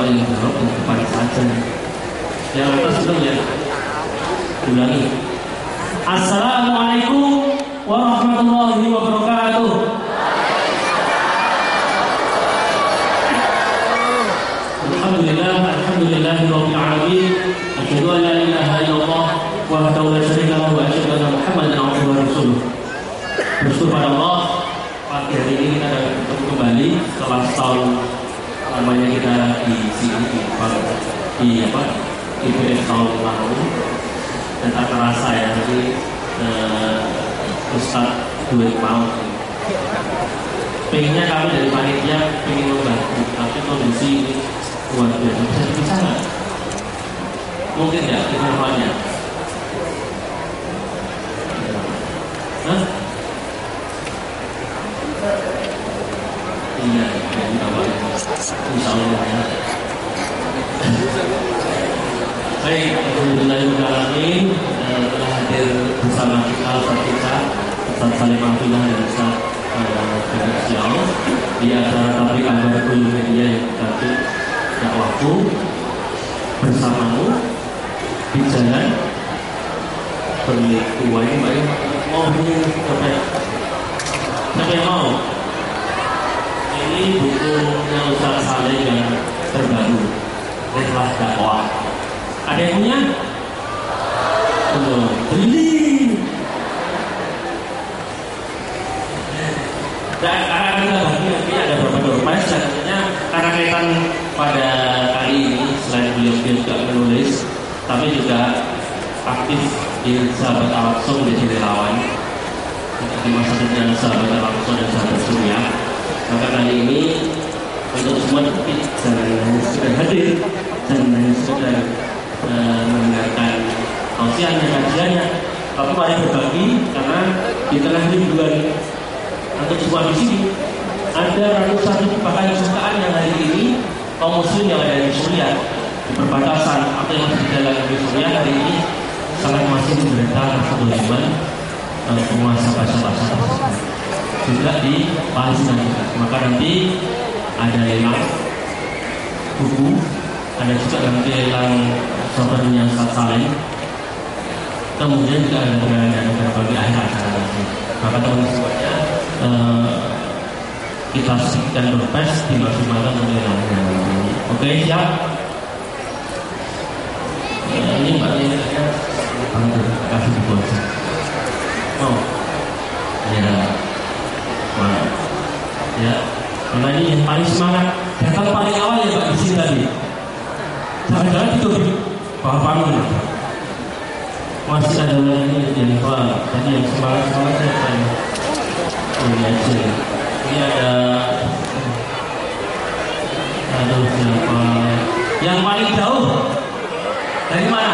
Kalau yang jawab yang depan saja. Yang atas belum ya? Ulangi. Assalamualaikum warahmatullahi wabarakatuh. Alhamdulillahirabbil alamin. Asyhadu an la ilaha illallah wahdahu la syarika lahu wa asyhadu anna Muhammadan abduhu wa rasuluh. Bersyukur pada Allah, pagi hari ini kita dapat bertemu kembali setelah setahun namanya kita di sini di IPS tahun lalu, dan tak terasa ya jadi Ustadz duit mau. Pengennya kami dari panitia pengen membantu, tapi kondisi ini luar biasa. Bisa dipisah nggak? Mungkin ya informannya. Hah? Iya, ya, insya Allah ya. Baik, alhamdulillahirobbilalamin, telah hadir bersama kita Ustaz Salim Abdullah dan Ustaz Sial di acara tablik akbar Kullu Media yang tadi dakwahku bersamamu di jalan berliku. Ini baik mau siapa yang mau? Ini bukunya Ustaz Saleh yang terbaru, Rehlah Dakwah. Ada yang punya? Belum. Beli. Dan karena kita bagi nanti ada beberapa dompet, selanjutnya karena kaitan pada kali ini selain beliau juga menulis, tapi juga aktif di Sahabat Al-Aqsa menjadi relawan di masa depan Sahabat Al-Aqsa dan Sahabat Surya. Maka kali ini untuk semua jangan hanya sekedar hadir, jangan hanya sekedar mendengarkan tausiahnya, kajiannya, tapi mari berbagi, karena di tengah ribuan untuk semua di sini ada ratusan bahkan jutaan yang hari ini kaum muslim yang ada di Suriah di perbatasan atau yang di dalam di Suriah hari ini sangat masih menderita rasa kezaliman penguasa bangsa-bangsa tersebut, juga di Palestina juga. Maka nanti ada lelang buku, ada juga nanti lelang saudaranya Ustaz Saleh, kemudian juga ada negara bagi akhir acara nanti. Maka teman semuanya kita saksikan berpes dimaksimalkan oleh lelangnya. Oke, siap? Ini mbak ini kasih buku aja. Oh, ya, mana? Ya, karena ini yang paling semangat, datang paling awal ya Pak di sini tadi. Jangan-jangan itu bawah panggung. Masih ada lagi yang tadi yang semangat saya ini aja. Ini ada siapa? Yang paling jauh dari mana?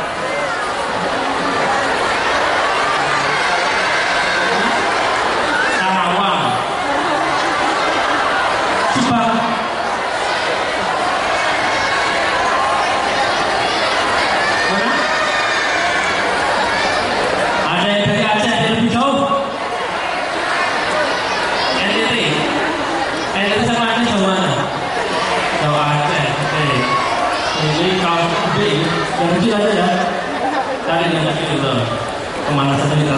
Yang kecil aja ya. Cari yang kecil itu. Pemanasan kita.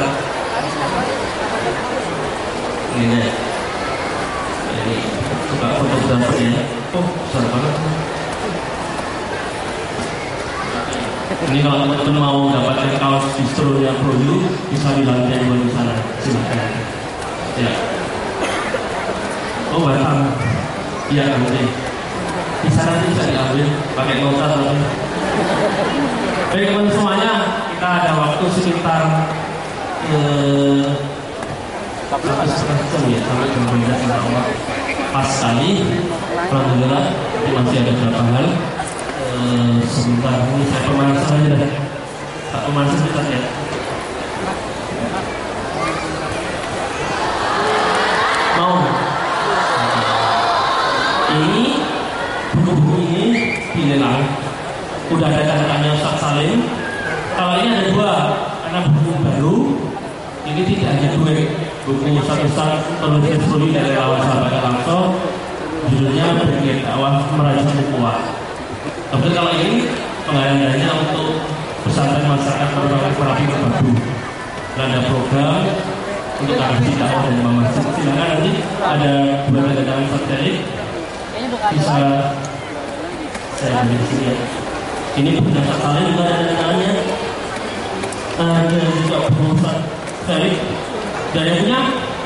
Ini deh. Ini suka fotografer ya. Oh, besar banget. Ini kalau teman-teman mau dapatkan kaos distro yang produk, bisa di lantai 2 di sana. Silakan. Ya. Oh, Batam. Iya, nanti. Di sana bisa diambil pakai nota tapi. Baik teman semuanya, kita ada waktu sekitar 1,5 jam ya sampai jam 12 insya Allah. Pas sekali, alhamdulillah. Tapi masih ada beberapa hal. Sebentar ini saya pemanasan aja dah. Tak pemanasan kita ya. Mau? Ini buku-buku ini dilelang. Udah ada tanda-tanda Ustaz Salim. Kalau ini ada 2, karena buku baru. Ini tidak hanya 2. Buku Ustaz penulis dari relawan Sahabat Al-Aqsa, judulnya Brigade Dakwah Merajut Ukhuwah. Tapi kalau ini pengadaannya untuk pesantren masyarakat Merapi Merbabu. Ada program untuk adopsi dakwah dan imam masjid. Silakan nanti ada dua tanda tangan Sateri bisa saya ambil di sini ya. Ini punya Sateri juga ada tanda tangannya. Ada juga buku Sateri. Dan yang punya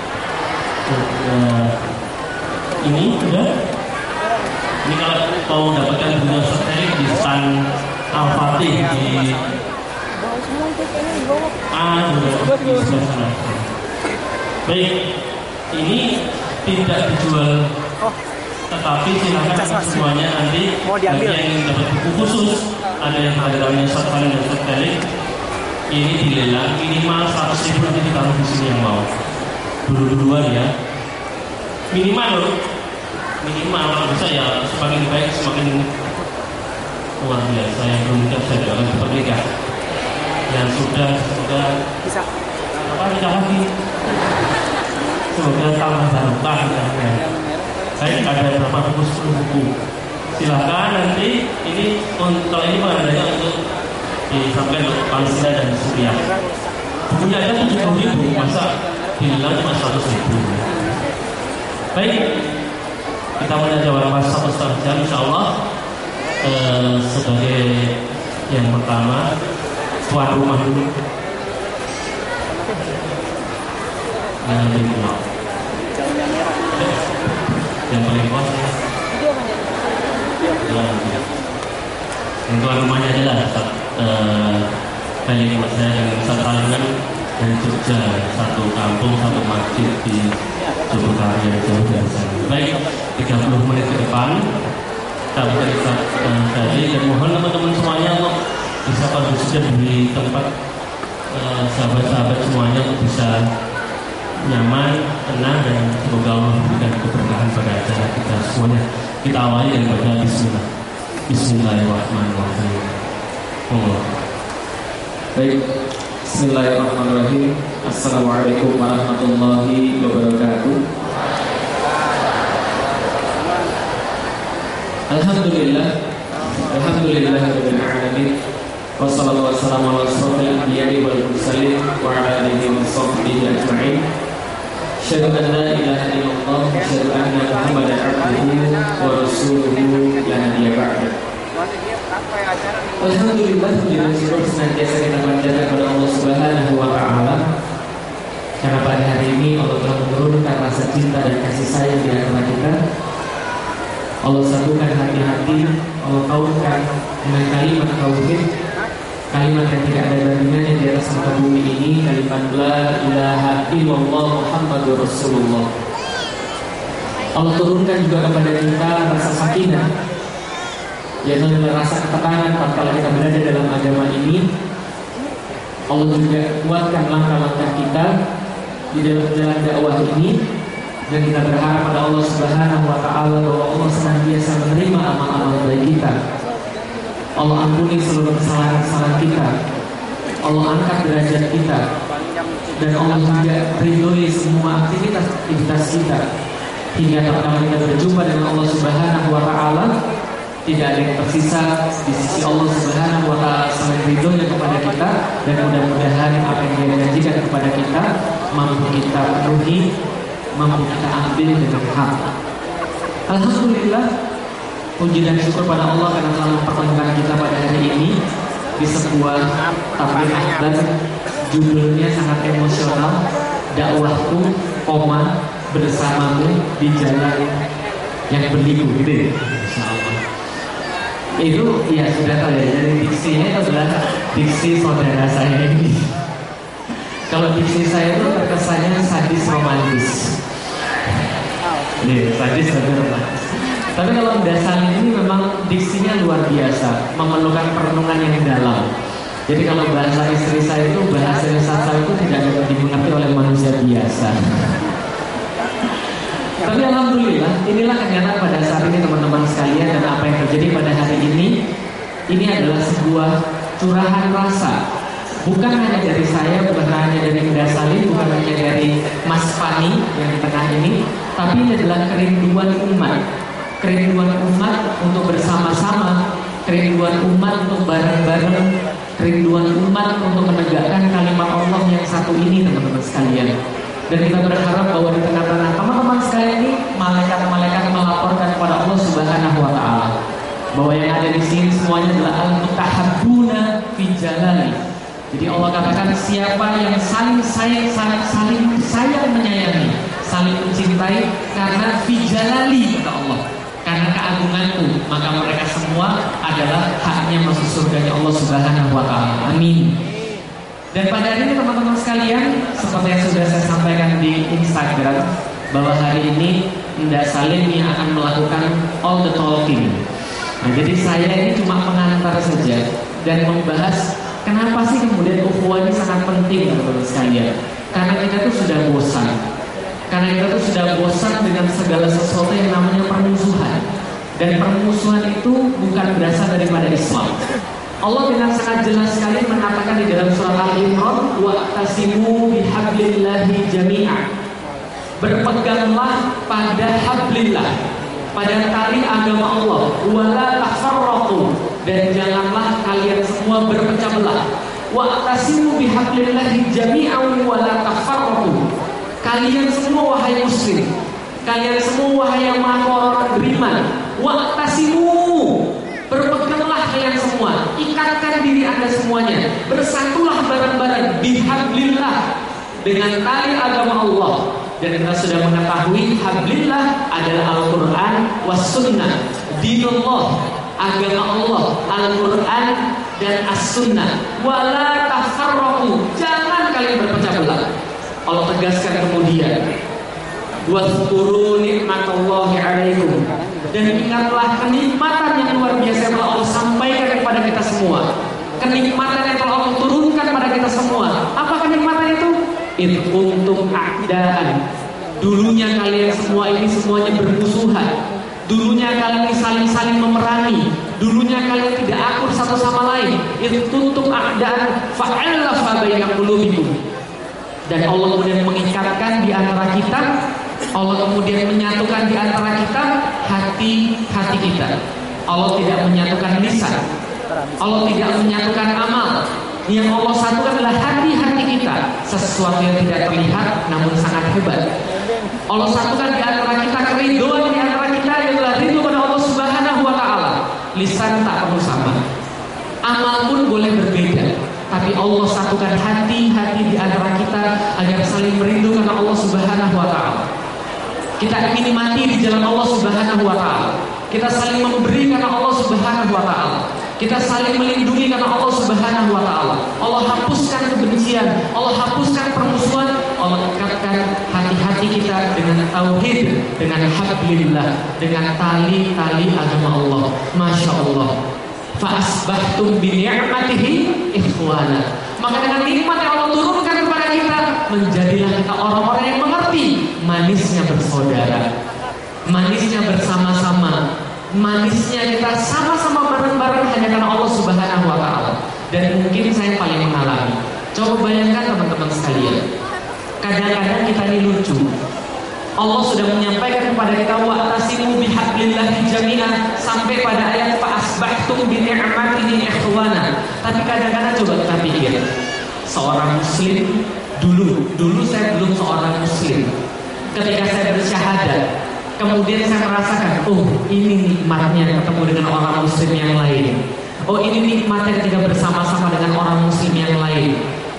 ini sudah. Ini kalau mau dapatkan buku Sateri di stand Al-Fatih di baik, ini tidak dijual, tetapi silakan semuanya nanti bagi yang ingin dapat buku khusus, ada yang harganya Satfalin dan Satfalin, ini dilelang minimal 100.000 nanti ditaruh di sini yang mau. Dulu-duluan ya, minimal loh, minimal kalau bisa ya semakin baik semakin luar biasa. Yang belum nikah saya doakan cepat nikah. Yang sudah bisa apa nikah lagi, semoga tambah barokah nikahnya. Saya ada berapa buku, 10 buku. Silakan nanti ini kalau ini pengadanya untuk disampaikan untuk Palestina dan Suriah. Bukunya aja 70.000, masa bilang cuma 100.000. Baik, kita mulai jawab pas 1,5 jam insyaallah. Sebagai yang pertama tuan rumah dulu. Yang paling bawah yang tuan rumahnya adalah kali ini saya dengan Ustaz Taliban dari Jogja, satu kampung satu masjid di Jogjakarta, jauh dari sana. Baik, 30 menit ke depan kita berikan tadi, dan mohon teman-teman semuanya untuk bisa kondusif di tempat sahabat-sahabat semuanya untuk bisa nyaman, tenang, dan semoga Allah memberikan keberkahan pada acara kita semuanya. Kita awali dari baca Bismillah. Bismillahirrahmanirrahim. Baik, Bismillahirrahmanirrahim. Assalamualaikum warahmatullahi wabarakatuh. Alhamdulillahirabbil alamin. Wassallallahu wassalamu ala asyrofil anbiya'i wal mursalin wa ala alihi wa sahbihi ajma'in. Asyhadu an la ilaha illallah wa asyhadu anna Muhammadan abduhu wa rasuluhu la nabiyya ba'da. Alhamdulillah, dengan syukur senantiasa kita panjatkan kepada Allah Subhanahu wa taala. Karena pada hari ini Allah telah menurunkan rasa cinta dan kasih sayang di antara kita. Allah satukan hati-hati, Allah kautkan dengan kalimat tauhid, kalimat yang tidak ada bandingannya di atas muka bumi ini, kalimat la ilaha illallah Muhammadur Rasulullah. Allah turunkan juga kepada kita rasa sakinah, yaitu adalah rasa ketenangan tatkala kita berada dalam agama ini. Allah juga kuatkan langkah-langkah kita di dalam jalan dakwah ini. Dan kita berharap pada Allah Subhanahu wa taala bahwa Allah senantiasa menerima amal-amal baik kita. Allah ampuni seluruh kesalahan-kesalahan kita. Allah angkat derajat kita. Dan Allah juga ridhoi semua aktivitas kita. Hingga tatkala kita berjumpa dengan Allah Subhanahu wa taala, tidak ada yang tersisa di sisi Allah Subhanahu wa taala selain ridhonya kepada kita, dan mudah-mudahan apa yang Dia janjikan kepada kita mampu kita penuhi, mampu kita ambil dengan hak. Alhamdulillah, puji dan syukur pada Allah karena telah mempertemukan kita pada hari ini di sebuah tabligh akbar. Judulnya sangat emosional, dakwahku, bersamamu di jalan yang berliku, gitu ya. Insyaallah. Itu ya sudah tahu ya. Jadi diksinya itu adalah diksi saudara saya ini. Kalau diksi saya itu terkesannya sadis romantis. Nih, sadis romantis. Tapi kalau Dasani ini memang diksinya luar biasa, memerlukan perenungan yang dalam. Jadi kalau bahasa istri saya itu, bahasa sastra itu tidak dapat dimengerti oleh manusia biasa. Tapi alhamdulillah, inilah kenyataan pada saat ini teman-teman sekalian, dan apa yang terjadi pada hari ini adalah sebuah curahan rasa. Bukan hanya dari saya, bukan hanya dari Dasani, bukan hanya dari Mas Fani yang di tengah ini, tapi ini adalah kerinduan umat. Kerinduan umat untuk bersama-sama kerinduan umat untuk bareng-bareng, kerinduan umat untuk menegakkan kalimat Allah yang satu ini, teman-teman sekalian. Dan kita berharap bahwa di tengah-tengah teman-teman sekalian ini, malaikat-malaikat melaporkan kepada Allah Subhanahu wa Ta'ala bahwa yang ada di sini semuanya adalah al-mutahabbuna fi jalali. Jadi Allah katakan siapa yang saling sayang menyayangi, saling mencintai karena fi jalali, kata Allah, karena keagunganku, maka mereka semua adalah haknya masuk surganya Allah Subhanahu wa Ta'ala. Amin. Dan pada hari ini teman-teman sekalian, seperti yang sudah saya sampaikan di Instagram, bahwa hari ini Nda Salim yang akan melakukan all the talking. Nah, jadi saya ini cuma pengantar saja dan membahas kenapa sih kemudian ukhuwah ini sangat penting, teman-teman sekalian. Karena kita tuh sudah bosan. Karena kita tuh sudah bosan dengan segala sesuatu yang namanya permusuhan. Dan permusuhan itu bukan berasal daripada Islam. Allah dengan sangat jelas sekali mengatakan di dalam surah Al-Imran, wa'tasimu bihablillahi jami'an. Berpeganglah pada hablillah, pada tali agama Allah, wala tafarraqu, dan janganlah kalian semua berpecah belah. Wa'tasimu bihablillahi jami'an wala tafarraqu. Kalian semua wahai muslim, kalian semua wahai yang maha beriman, wa'tasimu, berpeganglah kalian semua, ikatkan diri Anda semuanya, bersatulah bareng-bareng bihablillah, dengan tali agama Allah. Dan kita sudah mengetahui hablillah adalah Al-Quran was sunnah, dinullah, agama Allah, Al-Quran dan as-sunnah. Wala tafarraqu, jangan kalian berpecah belah. Allah tegaskan kemudian, wazkuru nikmatallahi alaikum, dan ingatlah kenikmatan yang luar biasa yang Allah sampaikan kepada kita semua, kenikmatan yang telah Allah turunkan pada kita semua. Apa kenikmatan itu? Id kuntum a'daan, dulunya kalian semua ini semuanya bermusuhan, dulunya kalian saling memerangi, dulunya kalian tidak akur satu sama lain. Id kuntum a'daan fa'alafa baina qulubikum, dan Allah kemudian mengikatkan di antara kita, Allah kemudian menyatukan di antara kita hati-hati kita. Allah tidak menyatukan lisan, Allah tidak menyatukan amal. Yang Allah satukan adalah hati-hati kita, sesuatu yang tidak terlihat namun sangat hebat. Allah satukan di antara kita keriduan di antara kita, adalah ridho kepada Allah Subhanahu wa Ta'ala. Lisan tak perlu sama, amal pun boleh berbeda, tapi Allah satukan hati-hati di antara kita agar saling merindukan Allah Subhanahu wa Ta'ala. Kita ingin mati di jalan Allah Subhanahu wa Ta'ala. Kita saling memberi karena Allah Subhanahu wa Ta'ala. Kita saling melindungi karena Allah Subhanahu wa Ta'ala. Allah hapuskan kebencian, Allah hapuskan permusuhan, Allah ikatkan hati-hati kita dengan tauhid, dengan hablillah, dengan tali-tali agama Allah. Masya Allah. Fa asbahtum bi ni'matihi ikhwana. Maka dengan nikmat yang Allah turunkan kepada kita, menjadilah kita orang-orang yang mengerti manisnya bersaudara, manisnya bersama-sama, manisnya kita sama-sama bareng-bareng hanya karena Allah Subhanahu wa Ta'ala. Dan mungkin saya paling mengalami. Coba bayangkan teman-teman sekalian, kadang-kadang kita ini lucu. Allah sudah menyampaikan kepada kita wa'tasimu bihablillahi jami'an sampai pada ayat fa asbahtum bi ni'matihi ikhwana. Tapi kadang-kadang coba kita pikir, seorang muslim dulu saya belum seorang muslim. Ketika saya bersyahadat, kemudian saya merasakan, oh ini nikmatnya ketemu dengan orang muslim yang lain. Oh ini nikmatnya ketika bersama-sama dengan orang muslim yang lain.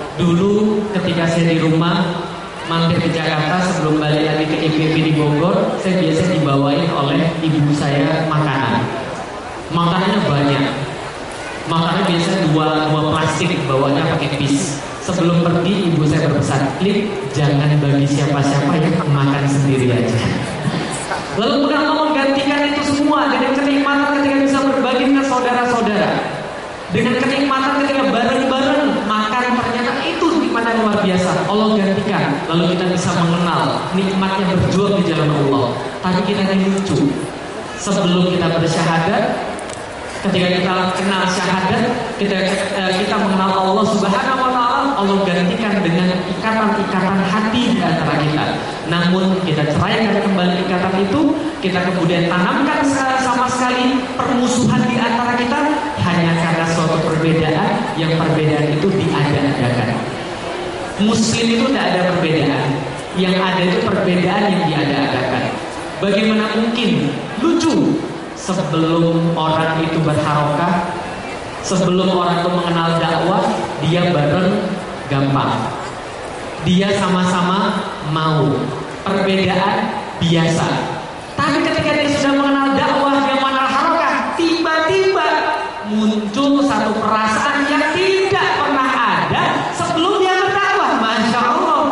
Dulu ketika saya di rumah mampir ke Jakarta sebelum balik lagi ke IPB di Bogor, saya biasa dibawain oleh ibu saya makanan. Makanannya banyak. Makanannya biasa dua plastik, bawanya pakai bis. Sebelum pergi ibu saya berpesan, "Lip, jangan bagi siapa-siapa, yang makan sendiri aja." Lalu kemudian Allah menggantikan itu semua dengan kenikmatan ketika bisa berbagi dengan saudara-saudara, dengan kenikmatan ketika bareng-bareng makan. Ternyata itu nikmat yang luar biasa. Allah gantikan, lalu kita bisa mengenal nikmatnya berjuang di jalan Allah. Tapi kita ini lucu. Sebelum kita bersyahadat, Ketika kita kenal syahadat, kita mengenal Allah Subhanahu wa Ta'ala, Allah gantikan dengan ikatan-ikatan hati di antara kita. Namun kita ceraikan kembali ikatan itu, kita kemudian tanamkan sama sekali permusuhan di antara kita hanya karena suatu perbedaan, yang perbedaan itu diada-adakan. Muslim itu tidak ada perbedaan, yang ada itu perbedaan yang diada-adakan. Bagaimana mungkin? Lucu. Sebelum orang itu berharokah, sebelum orang itu mengenal dakwah, dia bareng gampang. Dia sama-sama mau. Perbedaan biasa. Tapi ketika dia sudah mengenal dakwah, dia mengenal harokah, tiba-tiba muncul satu perasaan yang tidak pernah ada sebelum dia berdakwah. Masya Allah.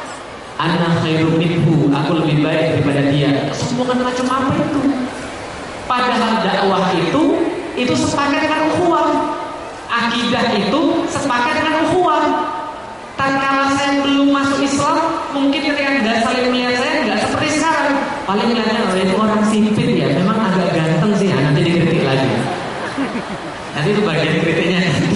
Ana khairum minhu, aku lebih baik daripada dia. Kesombongan macam apa itu? Padahal dakwah itu sepakat dengan ukhuwah. Akidah itu sepakat dengan ukhuwah. Tatkala saya belum masuk Islam, mungkin ketika nggak saling melihat saya nggak seperti sekarang. Paling melihatnya itu orang sipit ya, memang agak ganteng sih. Nanti dikritik lagi. Nanti itu bagian kritiknya nanti.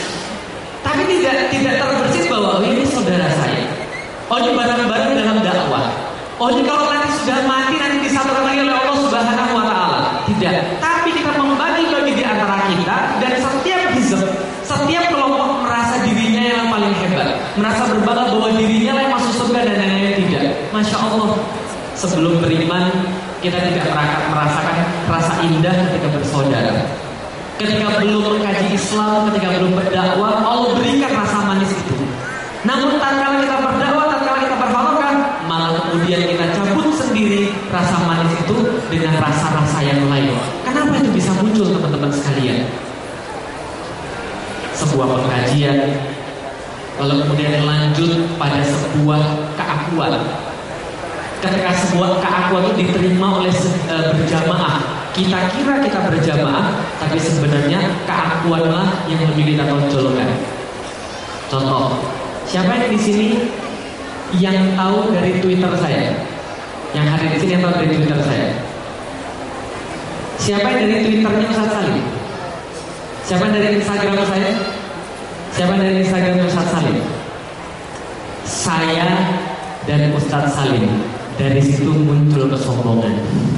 Tapi tidak terbersit bahwa ini saudara saya. Oh, ini bareng-bareng dalam dakwah. Oh, ini kalau nanti sudah mati nanti disatukan lagi oleh Allah Subhanahu wa Ta'ala. Tidak. Tapi kita membagi-bagi di antara kita, dan setiap hizb, setiap kelompok merasa dirinya yang paling hebat, merasa berbangga bahwa dirinya lah yang masuk surga dan yang lain tidak. Masya Allah. Sebelum beriman, kita tidak merasakan rasa indah ketika bersaudara. Ketika belum mengkaji Islam, ketika belum berdakwah, Allah berikan rasa manis itu. Namun tatkala kita berdakwah, tatkala kita berharokah, malah kemudian kita cabut sendiri rasa manis itu dengan rasa-rasa yang lain. Kenapa itu bisa muncul, teman-teman sekalian? Sebuah pengkajian, lalu kemudian lanjut pada sebuah keakuan. Ketika sebuah keakuan itu diterima oleh berjamaah, kita kira kita berjamaah, tapi sebenarnya keakuanlah yang lebih kita tonjolkan. Contoh, siapa yang di sini yang tahu dari Twitter saya? Yang hadir di sini yang tahu dari Twitter saya? Siapa yang dari Twitternya Ustaz Salim? Siapa yang dari Instagram saya? Siapa yang dari Instagram Ustaz Salim? Saya dan Ustaz Salim. Dari situ muncul kesombongan.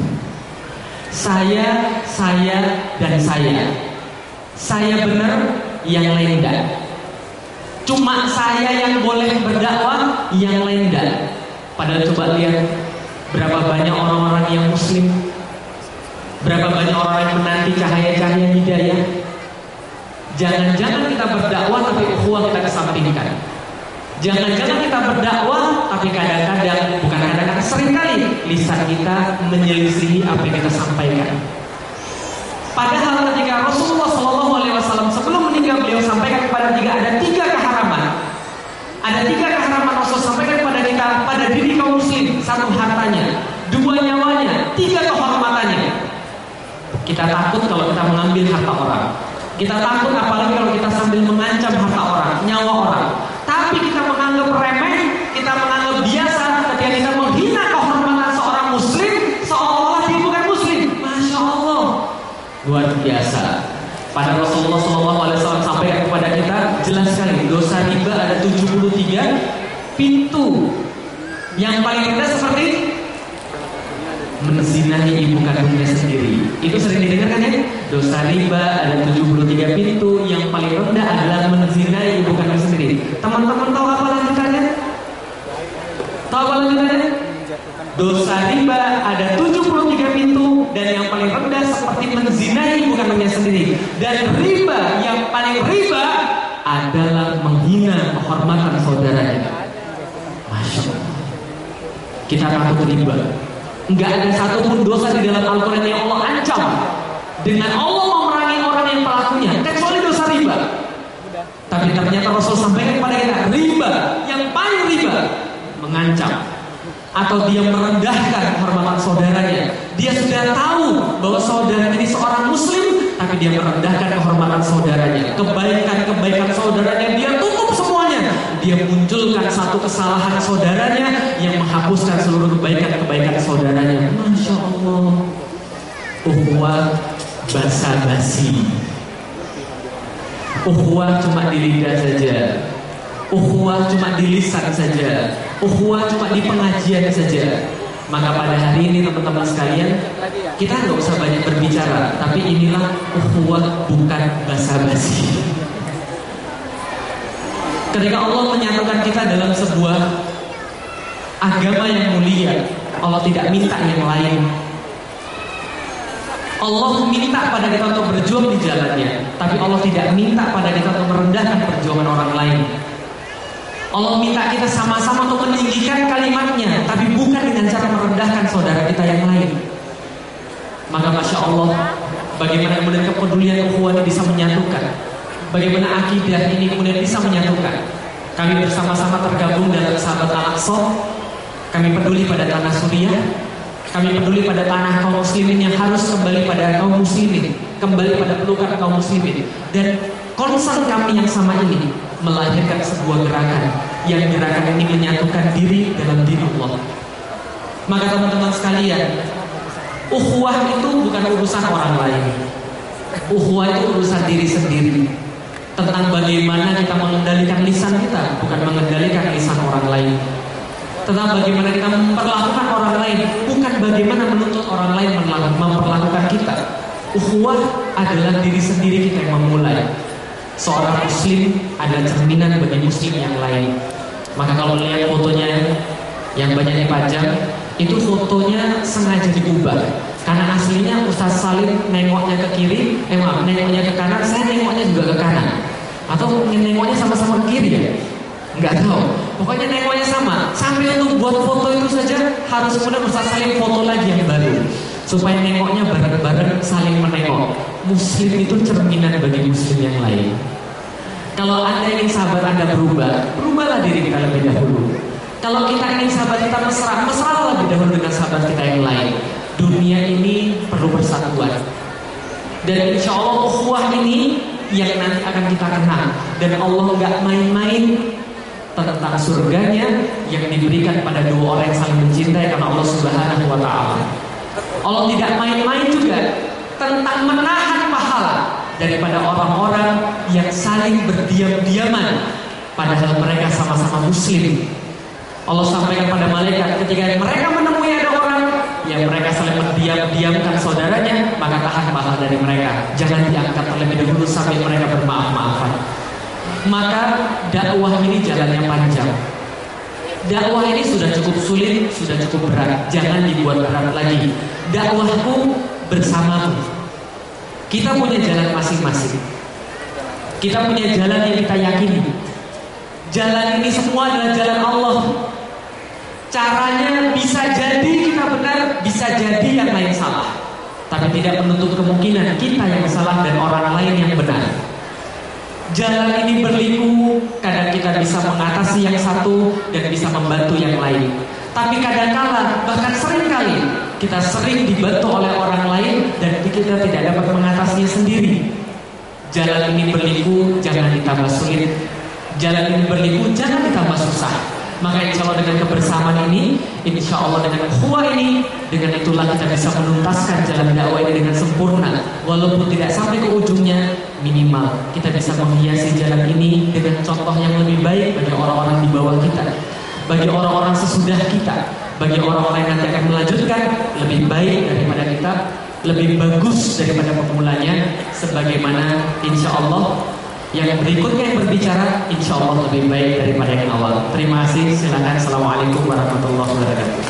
Saya, dan saya. Saya benar, yang lain enggak. Cuma saya yang boleh berdakwah, yang lain enggak. Padahal coba lihat berapa banyak orang-orang yang muslim, berapa banyak orang yang menanti cahaya-cahaya hidayah. Jangan-jangan kita berdakwah tapi ukhuwah kita kesampingkan. Jangan-jangan kita berdakwah tapi kadang-kadang, bukan kadang-kadang, seringkali lisan kita menyelisihi apa yang kita sampaikan. Padahal ketika Rasulullah SAW sebelum meninggal, beliau sampaikan kepada ada tiga keharaman. Ada tiga keharaman Rasul sampaikan kepada kita, pada diri kaum muslim. Satu, hartanya. Dua, nyawanya. Tiga, kehormatannya. Kita takut kalau kita mengambil harta orang. Kita takut apalagi kalau kita sambil mengancam harta orang, nyawa orang. Tapi kita menganggap remeh, kita menganggap biasa ketika kita menghina kehormatan seorang muslim, seolah-olah dia bukan muslim. Masya Allah. Luar biasa. Pada Rasulullah SAW sampaikan kepada kita jelas sekali, dosa riba ada 73 pintu. Yang paling rendah seperti menzinahi ibu kandungnya sendiri. Itu sering didengarkan ya? Dosa riba ada 73 pintu. Yang paling rendah adalah menzinahi ibu kandung sendiri. Teman-teman tahu apa lanjutannya? Tahu apa lanjutannya? Dosa riba ada 73 pintu. Dan yang paling rendah seperti menzinahi ibu kandungnya sendiri. Dan riba, yang paling riba adalah menghina kehormatan saudaranya. Masya Allah. Kita takut riba. Enggak ada satupun dosa di dalam Al-Quran yang Allah ancam dengan Allah memerangi orang yang pelakunya, kecuali dosa riba. Tapi ternyata Rasul sampaikan kepada kita, riba, yang paling riba, mengancam atau dia merendahkan kehormatan saudaranya. Dia sudah tahu bahwa saudaranya ini seorang muslim, tapi dia merendahkan kehormatan saudaranya. Kebaikan-kebaikan saudaranya dia tutup semuanya. Dia munculkan satu kesalahan saudaranya yang menghapuskan seluruh kebaikan-kebaikan saudaranya. Masya Allah. Ukhuwah basa-basi. Ukhuwah cuma di lidah saja, ukhuwah cuma di lisan saja, ukhuwah cuma di pengajian saja. Maka pada hari ini teman-teman sekalian, kita nggak usah banyak berbicara, tapi inilah ukhuwah, bukan basa-basi. Ketika Allah menyatukan kita dalam sebuah agama yang mulia, Allah tidak minta yang lain. Allah minta pada kita untuk berjuang di jalannya, tapi Allah tidak minta pada kita untuk merendahkan perjuangan orang lain. Allah minta kita sama-sama untuk meninggikan kalimatnya, tapi bukan dengan cara merendahkan saudara kita yang lain. Maka Masya Allah, bagaimana kemudian kepedulian ukhuwah ini bisa menyatukan, bagaimana akidah ini kemudian bisa menyatukan. Kami bersama-sama tergabung dalam Sahabat Al-Aqsa. Kami peduli pada tanah Suriah, kami peduli pada tanah kaum muslimin yang harus kembali pada kaum muslimin, kembali pada pelukan kaum muslimin. Dan concern kami yang sama ini melahirkan sebuah gerakan, yang gerakan ini menyatukan diri dalam diri Allah. Maka teman-teman sekalian, ukhuwah itu bukan urusan orang lain. Ukhuwah itu urusan diri sendiri. Tentang bagaimana kita mengendalikan lisan kita, bukan mengendalikan lisan orang lain. Tentang bagaimana kita memperlakukan orang lain, bukan bagaimana menuntut orang lain memperlakukan kita. Ukhuwah adalah diri sendiri kita yang memulai. Seorang muslim adalah cerminan bagi muslim yang lain. Maka kalau lihat fotonya yang banyak dipajang, itu fotonya sengaja diubah. Karena aslinya Ustaz Salim nengoknya ke kiri, nengoknya ke kanan, saya nengoknya juga ke kanan. Atau nengoknya sama-sama ke kiri ya? Enggak tahu. Pokoknya nengoknya sama. Sampai untuk buat foto itu saja harus kemudian Ustaz Salim foto lagi yang baru, supaya nengoknya bareng-bareng saling menengok. Muslim itu cerminan bagi muslim yang lain. Kalau Anda ingin sahabat Anda berubah, berubahlah diri kita lebih dahulu. Kalau kita ingin sahabat kita mesra, mesralah lebih dahulu dengan sahabat kita yang lain. Dunia ini perlu persatuan. Dan insya Allah ukhuwah ini yang nanti akan kita kenal. Dan Allah nggak main-main tentang surganya yang diberikan pada dua orang yang saling mencintai karena Allah Subhanahu wa Ta'ala. Allah tidak main-main juga tentang menahan pahala daripada orang-orang yang saling berdiam-diaman padahal mereka sama-sama muslim. Allah sampaikan pada malaikat ketika mereka menemui ada orang yang mereka saling mendiam-diamkan saudaranya, maka tahan pahala dari mereka. Jangan diangkat terlebih dahulu sampai mereka bermaaf-maafan. Maka dakwah ini jalannya panjang. Dakwah ini sudah cukup sulit, sudah cukup berat. Jangan dibuat berat lagi. Dakwahku bersamamu. Kita punya jalan masing-masing. Kita punya jalan yang kita yakini. Jalan ini semua adalah jalan Allah. Caranya bisa jadi kita benar, bisa jadi yang lain salah. Tapi tidak menutup kemungkinan kita yang salah dan orang lain yang benar. Jalan ini berliku, kadang kita bisa mengatasi yang satu dan bisa membantu yang lain. Tapi kadang-kala, bahkan seringkali kita sering dibantu oleh orang lain dan kita tidak dapat mengatasinya sendiri. Jalan ini berliku, jangan ditambah sulit. Jalan ini berliku, jangan ditambah susah. Maka insya Allah dengan kebersamaan ini, insya Allah dengan ukhuwah ini, dengan itulah kita bisa menuntaskan jalan dakwah ini dengan sempurna. Walaupun tidak sampai ke ujungnya, minimal kita bisa menghiasi jalan ini dengan contoh yang lebih baik bagi orang-orang di bawah kita, bagi orang-orang sesudah kita, bagi orang-orang yang nanti akan melanjutkan lebih baik daripada kita, lebih bagus daripada pemulanya. Sebagaimana insya Allah yang berikutnya yang berbicara insya Allah lebih baik daripada yang awal. Terima kasih. Silakan. Assalamualaikum warahmatullahi wabarakatuh.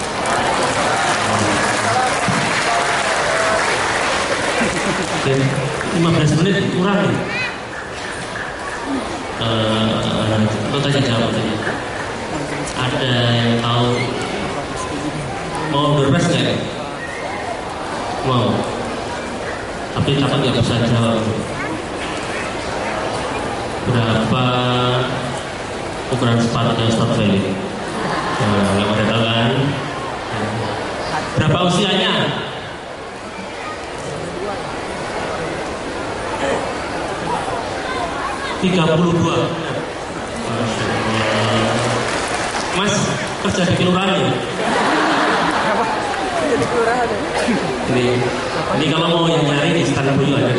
15 menit kurang nih. Lo tanya jawab tadi. Ada yang tahu mau berbes nggak? Mau. Tapi takut nggak bisa jawab. Berapa ukuran sepatunya Ustaz Felix? Nggak pada tahu kan? Berapa usianya? $32. Mas kerja di kelurahan ya? Ini Ini kalau mau yang nyari Istanbul ada.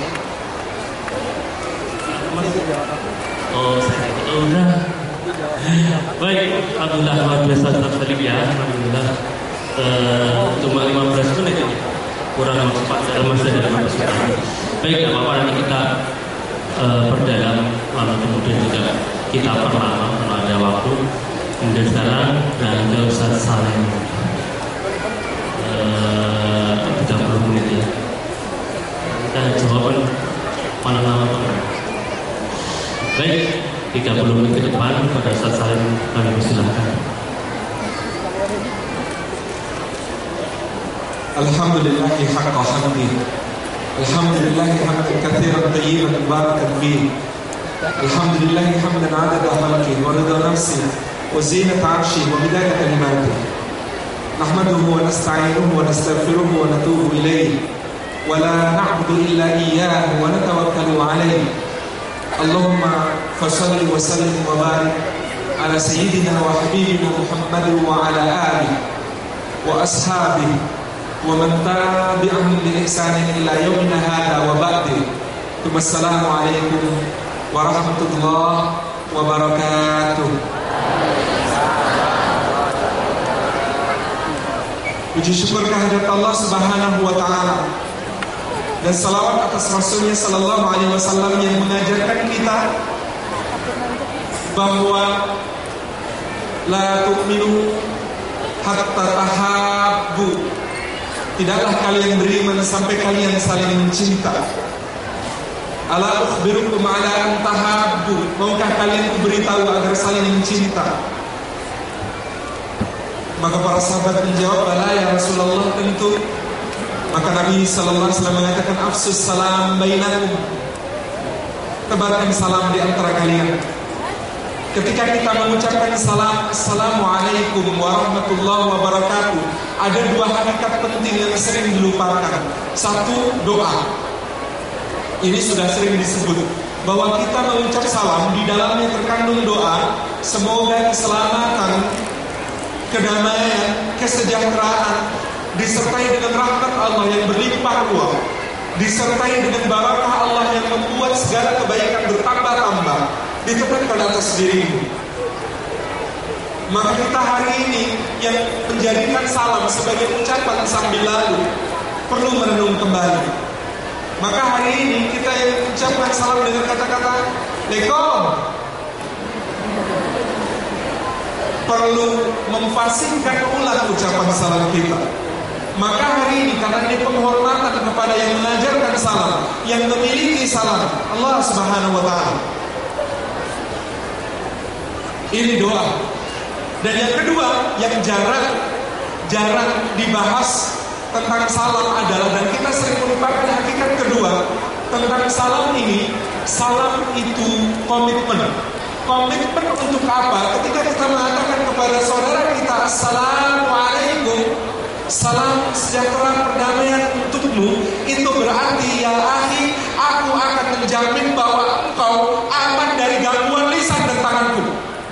Oh, saya udah. Baik, alhamdulillah luar biasa tadi ya, alhamdulillah. Cuma 15 menit ini, kurang 4 masa dari 15 menit. Baik, tidak apa-apa, nanti kita perdalam, lalu kemudian juga kita perlama kalau ada waktu. Kemudian sekarang dan nggak usah saling 30 menit ya. Kita jawaban mana-mana teman. Baik, 30 menit ke depan pada saat saling kami persilahkan. Alhamdulillahi haqqa hamdi. Alhamdulillahi hamdan katsiran tayyiban mubarakan fihi. Alhamdulillahi hamdan 'adada khalqihi wa ridha nafsihi wa zinata 'arshihi wa midada kalimatihi. Nahmaduhu wa nasta'inuhu wa nastaghfiruhu wa natubu ilayhi wa la na'budu illa iyyahu wa natawakkalu 'alayhi. Allahumma fasalli wa sallim wa barik ala sayyidina wa habibina Muhammad wa ala alihi wa ashabihi wa man tabi'ahum bi ihsanin ila yaumina hadha wa ba'du. Assalamu alaikum warahmatullahi wabarakatuh. Puji syukur kehadirat Allah Subhanahu wa taala dan salawat atas Rasulnya sallallahu alaihi wasallam yang mengajarkan kita bahwa la tu'minu hatta tahabbu. Tidaklah kalian beriman sampai kalian saling mencinta. Ala ukhbirukum ala an tahabbu. Maukah kalian kuberitahu agar saling mencinta? Maka para sahabat menjawab, bala ya Rasulullah, tentu. Maka Nabi sallallahu alaihi wasallam mengatakan, afsus salam bainakum. Tebarkan salam di antara kalian. Ketika kita mengucapkan salam, assalamualaikum warahmatullahi wabarakatuh, ada dua hakikat penting yang sering dilupakan. Satu, doa. Ini sudah sering disebut bahwa kita mengucap salam, di dalamnya terkandung doa. Semoga keselamatan, kedamaian, kesejahteraan disertai dengan rahmat Allah yang berlimpah ruah, disertai dengan barakah Allah yang membuat segala kebaikan bertambah-tambah, ditetapkan atas dirimu. Maka kita hari ini yang menjadikan salam sebagai ucapan sambil lalu perlu merenung kembali. Maka hari ini kita yang mengucapkan salam dengan kata-kata Lekom perlu memfasihkan ulang ucapan salam kita. Maka hari ini karena ini penghormatan kepada yang mengajarkan salam, yang memiliki salam, Allah Subhanahu wa taala. Ini doa. Dan yang kedua, yang jarang dibahas tentang salam adalah, dan kita sering melupakan hakikat kedua tentang salam ini. Salam itu komitmen. Komitmen untuk apa? Ketika kita mengatakan kepada saudara kita assalamualaikum, salam sejahtera perdamaian untukmu, itu berarti ya akhi, aku akan menjamin bahwa engkau aman dari gangguan lisan dan tanganku.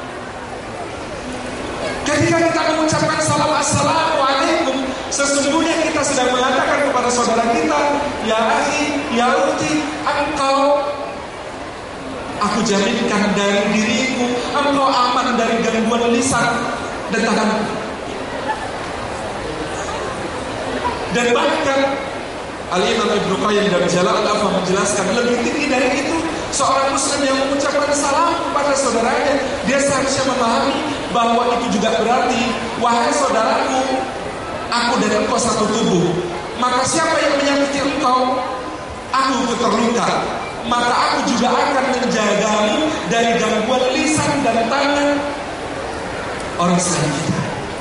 Ketika kita mengucapkan salam assalamualaikum, sesungguhnya kita sedang mengatakan kepada saudara kita, ya akhi, ya ukhti, engkau, aku jaminkan dari diriku, engkau aman dari gangguan lisan dan tanganku. Dan bahkan Al-Imam Ibnu Qayyim dan Jalal al-Afam menjelaskan lebih tinggi dari itu, seorang muslim yang mengucapkan salam kepada saudaranya, dia seharusnya memahami bahwa itu juga berarti, wahai saudaraku, aku dan engkau satu tubuh. Maka siapa yang menyakiti engkau, aku terluka, maka aku juga akan menjagamu dari gangguan lisan dan tangan orang selain kita.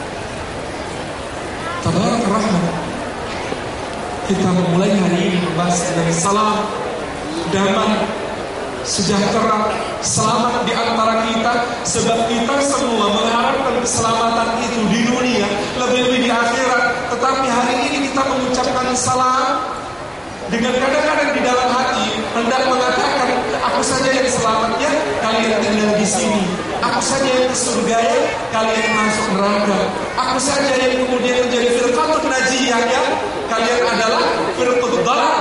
Tabarak rahmat. Kita memulai hari ini membahas dengan salam, damai, sejahtera, selamat di antara kita. Sebab kita semua mengharapkan keselamatan itu di dunia, lebih-lebih di akhirat. Tetapi hari ini kita mengucapkan salam dengan kadang-kadang di dalam hati hendak mengatakan, aku saja yang selamat ya, kalian tinggal di sini. Aku saja yang ke surga ya, kalian masuk neraka. Aku saja yang kemudian menjadi firqatun najiyah ya, kalian adalah firqatul dhalal.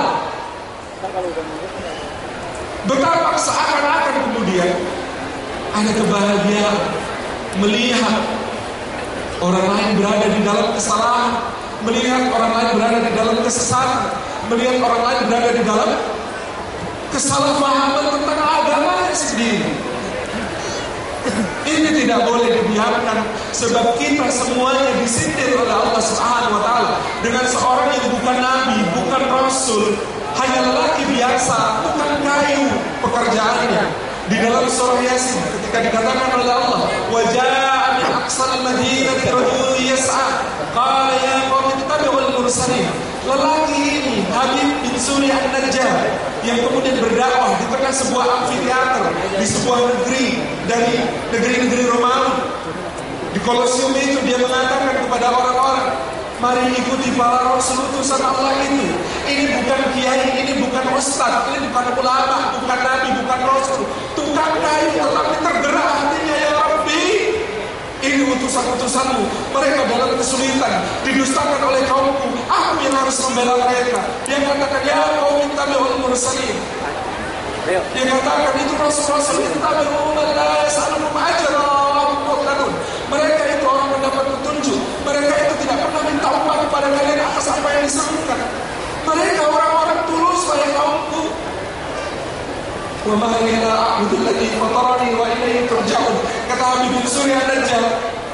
Betapa seakan-akan kemudian ada kebahagiaan melihat orang lain berada di dalam kesalahan, melihat orang lain berada di dalam kesesatan, melihat orang lain berada di dalam kesalahpahaman tentang agama sendiri. Ini tidak boleh dibiarkan, sebab kita semuanya disindir oleh Allah Subhanahu wa taala dengan seorang yang bukan nabi, bukan rasul, hanya lelaki biasa, bukan kayu pekerjaannya. Di dalam surah Yasin ketika dikatakan oleh Allah, wa jaa'a min aqsal madinati rajulun yas'a qala ya qaumi ittabi'ul mursalin. Lelaki ini Habib bin Suri An-Najjar yang kemudian berdakwah di tengah sebuah amfiteater di sebuah negeri dari negeri-negeri Romawi. Di Kolosium itu dia mengatakan kepada orang-orang, mari ikuti para rasul utusan Allah itu. Ini bukan kiai, ini bukan ustaz, ini bukan ulama, bukan nabi, bukan rasul, tukang kayu, tetapi tergerak hatinya, ya Rabbi, ini utusan-utusanmu. Mereka dalam kesulitan, didustakan oleh kaumku, aku yang harus membela mereka. Dia katakan, ya kaum ittabi'ul mursalin. Dia katakan, itu rasul-rasul ittabi'una la yas'alukum ajra. Mereka itu orang mendapat petunjuk. Mereka itu tidak pernah minta upah kepada kalian atas apa yang diserukan. Mereka orang-orang tulus, wahai kaumku. Wa ma lana a'budu alladhi fatarani wa ilayhi turja'un. Kata Habib bin Suri An-Najjar,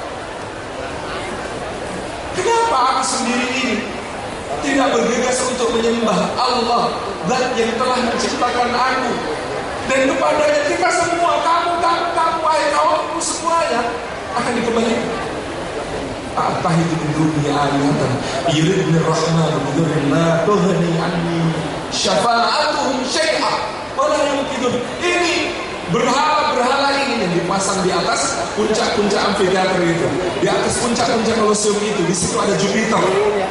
kenapa aku sendiri ini tidak bergegas untuk menyembah Allah, Zat yang telah menciptakan aku, dan kepadanya kita semua, kamu wahai kaumku semuanya akan dikembalikan. Atahidu min dunihi alihatan yuridni rahman bidurrin la tughni anni syafa'atuhum syai'a wa la yumkinun. Ini berhala-berhala ini yang dipasang di atas puncak-puncak amfiteater itu, di atas puncak-puncak Kolosium itu. Di situ ada Jupiter,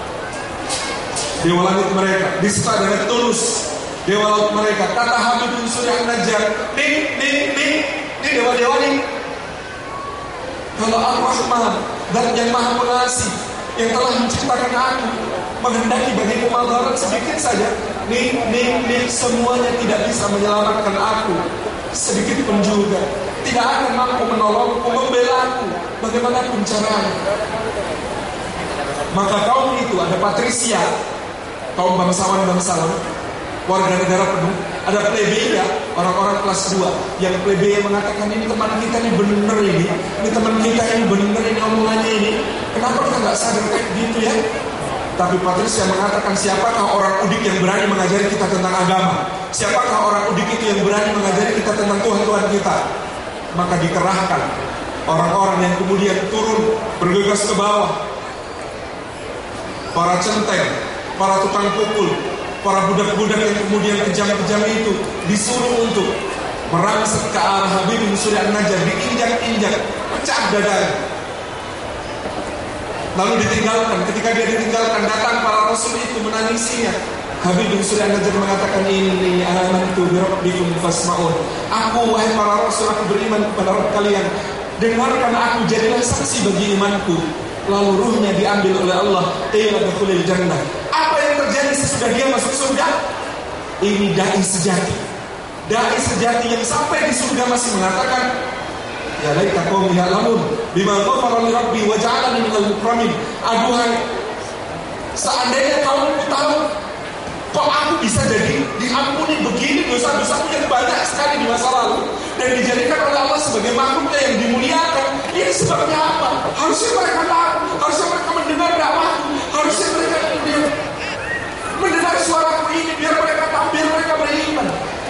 dewa langit mereka. Di situ ada Neptunus, dewa laut mereka. Kata Habib bin Suri An-Najjar, ini dewa-dewa nih. Kalau Ar-Rahman, dan yang Maha Pengasih, yang telah menciptakan aku, menghendaki bagiku madarat sedikit saja, nih, semuanya tidak bisa menyelamatkan aku sedikit pun juga. Tidak akan mampu menolongku, membela aku, bagaimanapun caranya. Maka kaum itu ada patrisia, kaum bangsawan-bangsawan, warga negara penuh. Ada plebeya, orang-orang kelas 2 yang plebeya mengatakan, ini teman kita ini bener ini teman kita ini bener ini omongannya ini, kenapa kita nggak sadar kayak gitu ya? Tapi patrisia mengatakan, siapakah orang udik yang berani mengajari kita tentang agama? Siapakah orang udik itu yang berani mengajari kita tentang Tuhan-Tuhan kita? Maka dikerahkan orang-orang yang kemudian turun bergegas ke bawah, para centeng, para tukang pukul, para budak-budak yang kemudian kejam-kejam itu disuruh untuk merangsek ke arah Habib bin Suri An-Najjar, diinjak-injak, pecah dadanya. Lalu ditinggalkan. Ketika dia ditinggalkan, datang para rasul itu menangisinya. Habib bin Suri An-Najjar mengatakan, ini amantu bi rabbikum fasma'un. Aku, wahai para rasul, aku beriman kepada Rabb kalian, dengarkan aku, jadilah saksi bagi imanku. Lalu ruhnya diambil oleh Allah, qila dukhulil jannah. Apa yang terjadi sesudah dia masuk surga? Ini dai sejati. Dai sejati yang sampai di surga masih mengatakan, ya laita qaumi ya'lamun bima ghafara li rabbi wa ja'alani minal mukramin. Aduhai, seandainya kaumku tahu kok aku bisa jadi diampuni begini dosa-dosaku yang banyak sekali di masa lalu dan dijadikan oleh Allah sebagai makhluknya yang dimuliakan. Ini sebabnya apa? Harusnya mereka tahu, harusnya mereka mendengar dakwahku, harusnya mereka kemudian mendengar suaraku ini, biar mereka tahu, biar mereka beriman.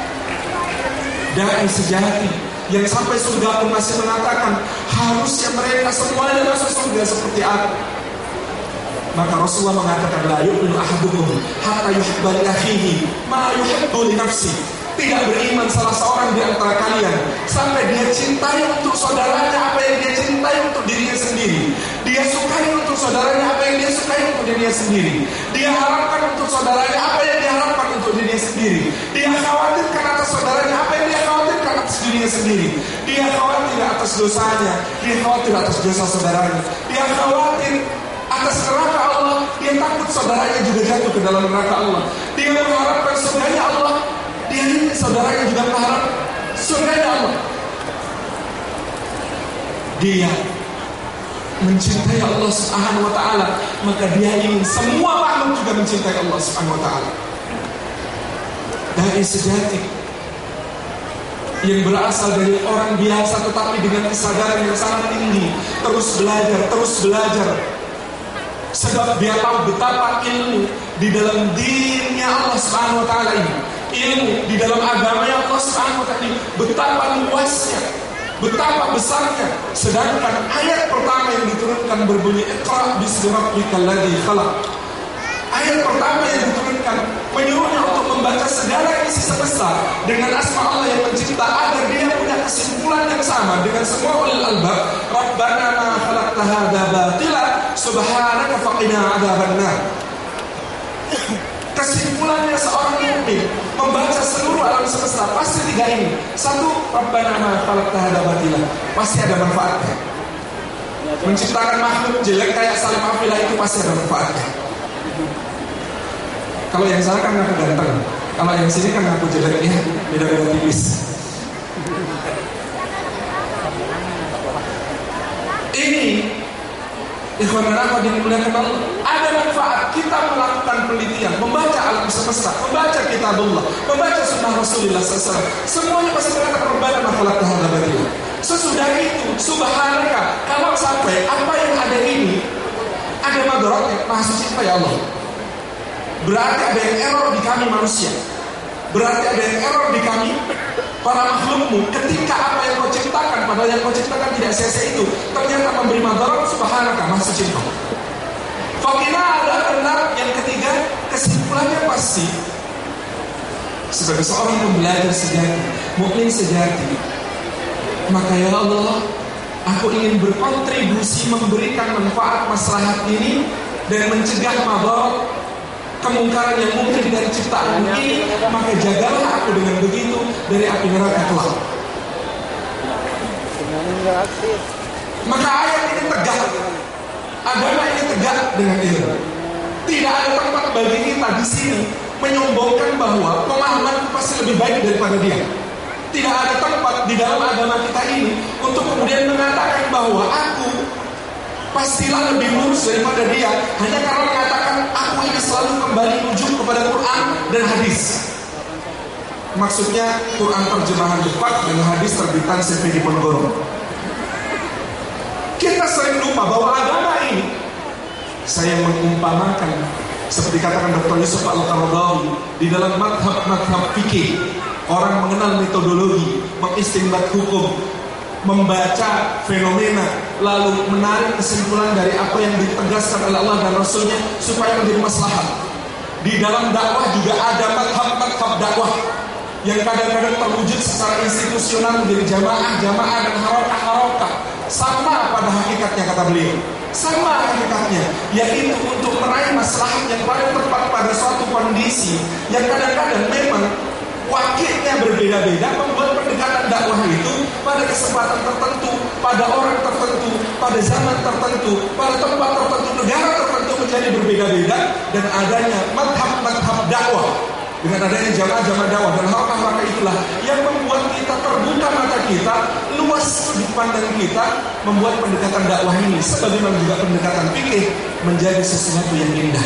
Dai sejati yang sampai surga pun masih mengatakan, harusnya mereka semuanya masuk surga seperti aku. Maka Rasulullah mengatakan, la yu'minu ahadukum hatta yuhibba li akhihi ma yuhibbu li nafsihi. Tidak beriman salah seorang di antara kalian sampai dia cintai untuk saudaranya apa yang dia cintai untuk dirinya sendiri. Dia sukai untuk saudaranya apa yang dia sukai untuk dirinya sendiri. Dia harapkan untuk saudaranya apa yang dia harapkan untuk dirinya sendiri. Dia khawatirkan atas saudaranya apa yang dia khawatirkan atas dirinya sendiri. Dia khawatir atas dosanya, dia khawatir atas dosa saudaranya. Dia khawatir atas neraka Allah, dia dia takut saudaranya juga jatuh ke dalam neraka Allah. Dia mengharapkan surganya Allah. Dia ingin saudaranya juga berharap surganya Allah. Dia mencintai Allah Subhanahu wa ta'ala, maka dia ingin semua makhluk juga mencintai Allah Subhanahu wa ta'ala. Dai sejati yang berasal dari orang biasa tetapi dengan kesadaran yang sangat tinggi, terus belajar. Sebab dia tahu betapa ilmu di dalam dinnya Allah Subhanahu wa ta'ala ini, ilmu di dalam agamanya Allah Subhanahu wa ta'ala ini, betapa luasnya, betapa besarnya. Sedangkan ayat pertama yang diturunkan berbunyi Iqra bismi rabbikal ladzi khalaq. Ayat pertama yang diturunkan menyuruhnya untuk membaca segala isi semesta dengan asma Allah yang mencipta, agar dia punya kesimpulan yang sama dengan semua ulil albab. Rabbana ma khalaqta hadza batila subhanaka faqina adzabannar. Kesimpulannya seorang mukmin membaca seluruh alam semesta pasti tiga ini. Satu, Rabbana ma khalaqta hadza batila, pasti ada manfaatnya. Menciptakan makhluk jelek kayak Salim Afila itu pasti ada manfaatnya. Kalau yang sana kan aku ganteng, kalau yang sini kan aku jelek, ya beda-beda tipis. Ini ikhwan dan akhwat dimuliakan Allah, ada manfaat kita melakukan penelitian, membaca alam semesta, membaca kitabullah, membaca sunnah Rasulullah SAW. Semuanya pasti berkata Rabbana ma khalaqta hadza batila. Sesudah itu, subhanaka, kalau sampai apa yang ada ini ada madaratnya, maha suci ya Allah, berarti ada yang error di kami manusia. Berarti ada yang error di kami para makhlukmu. Ketika apa yang kau ciptakan, padahal yang kau ciptakan tidak sia-sia itu, ternyata memberi madarat, subhanaka, maha suci engkau. Fakina ada benar. Yang ketiga, kesimpulannya pasti sebagai seorang pembelajar sejati, mukmin sejati, maka ya Allah, aku ingin berkontribusi memberikan manfaat maslahat ini dan mencegah madarat, kemungkaran yang mungkin dari ciptaan ini, maka jagalah aku dengan begitu dari api neraka kelak. Maka ayat ini tegak, agama ini tegak dengan ilmu. Tidak ada tempat bagi kita di sini menyombongkan bahwa pemahaman pasti lebih baik daripada dia. Tidak ada tempat di dalam agama kita ini untuk kemudian mengatakan bahwa aku pastilah lebih lurus daripada dia hanya karena mengatakan aku ini selalu kembali rujuk kepada Quran dan hadis. Maksudnya Quran terjemahan Jepang dan hadis terbitan CV Diponegoro. Kita sering lupa bahwa agama ini, saya mengumpamakan seperti katakan Dr. Yusuf Al-Qaradawi di dalam madhab fikih, orang mengenal metodologi, mengistinbat hukum, membaca fenomena, lalu menarik kesimpulan dari apa yang ditegaskan oleh Allah dan Rasulnya supaya menjadi maslahat. Di dalam dakwah juga ada madhab dakwah yang kadang-kadang terwujud secara institusional menjadi jamaah dan harokah. Sama pada hakikatnya kata beliau, sama hakikatnya, yaitu untuk meraih maslahat yang paling tepat pada suatu kondisi yang kadang-kadang memang wakilnya berbeda-beda, membuat pendekatan dakwah itu pada kesempatan tertentu, pada orang tertentu, pada zaman tertentu, pada tempat tertentu, negara tertentu menjadi berbeda-beda. Dan adanya madhab dakwah, dengan adanya jamaah dakwah dan harokah itulah yang membuat kita terbuka mata kita, luas sudut pandang kita, membuat pendekatan dakwah ini sebagaimana juga pendekatan fikih menjadi sesuatu yang indah.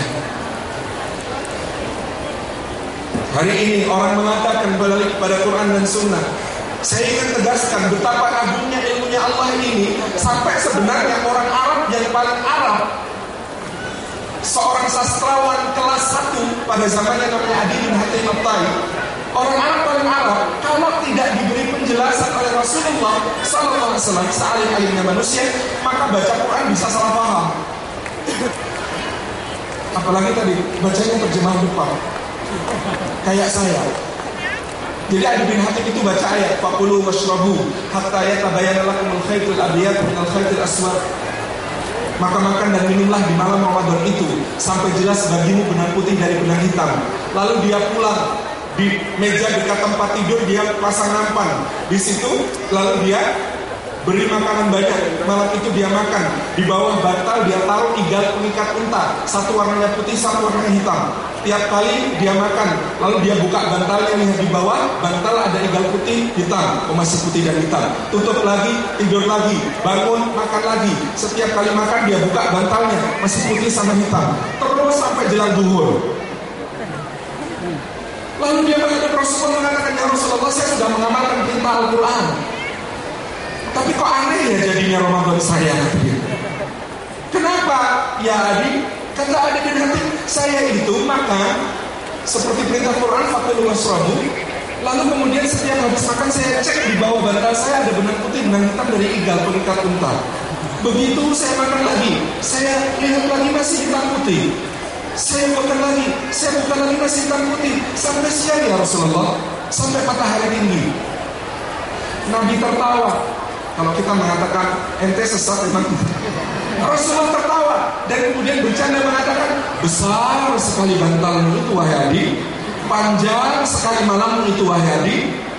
Hari ini orang mengatakan balik pada Quran dan Sunnah. Saya ingin tegaskan betapa agungnya ilmunya Allah ini, sampai sebenarnya orang Arab yang paling Arab, seorang sastrawan kelas 1 pada zamannya namanya Adi bin Hatim At-Tai, orang Arab paling Arab, kalau tidak diberi penjelasan oleh Rasulullah SAW sealim-alimnya manusia, maka baca Quran bisa salah paham. Apalagi tadi bacanya terjemahan Jepang. Kayak saya. Jadi Adi bin Hatim itu baca ayat faqulu washrabu hatta yatabayyana lakumul khaytul abyad minal khaytil aswad. Maka makan dan minumlah di malam Ramadan itu sampai jelas bagimu benang putih dari benang hitam. Lalu dia pulang di meja dekat tempat tidur, dia pasang nampan di situ, lalu dia beri makanan banyak. Malam itu dia makan. Di bawah bantal dia taruh igal pengikat unta, satu warnanya putih, satu warnanya hitam. Tiap kali dia makan, lalu dia buka bantalnya, lihat di bawah bantal ada igal putih, hitam. Oh, masih putih dan hitam. Tutup lagi, tidur lagi, bangun, makan lagi. Setiap kali makan dia buka bantalnya, masih putih sama hitam. Terus sampai jelang zuhur. Lalu dia menghadap Rasulullah mengatakan, ya Rasulullah, saya sudah mengamalkan perintah Al-Quran, tapi kok aneh ya jadinya Ramadan saya. Kenapa? Ya adik, kata adik bin Hatim, saya itu makan seperti perintah Quran, fakul wasrabu. Lalu kemudian setiap habis makan saya cek di bawah bantal saya ada benang putih, benang hitam dari igal pengikat unta. Begitu saya makan lagi, saya lihat lagi masih hitam putih. Saya bukan lagi masih hitam putih. Sampai siang ya Rasulullah, sampai matahari tinggi. Nabi tertawa. Kalau kita mengatakan ente sesat memang. Rasulullah tertawa dan kemudian bercanda mengatakan, besar sekali bantalmu itu wahai Adi, panjang sekali malammu itu wahai Adi.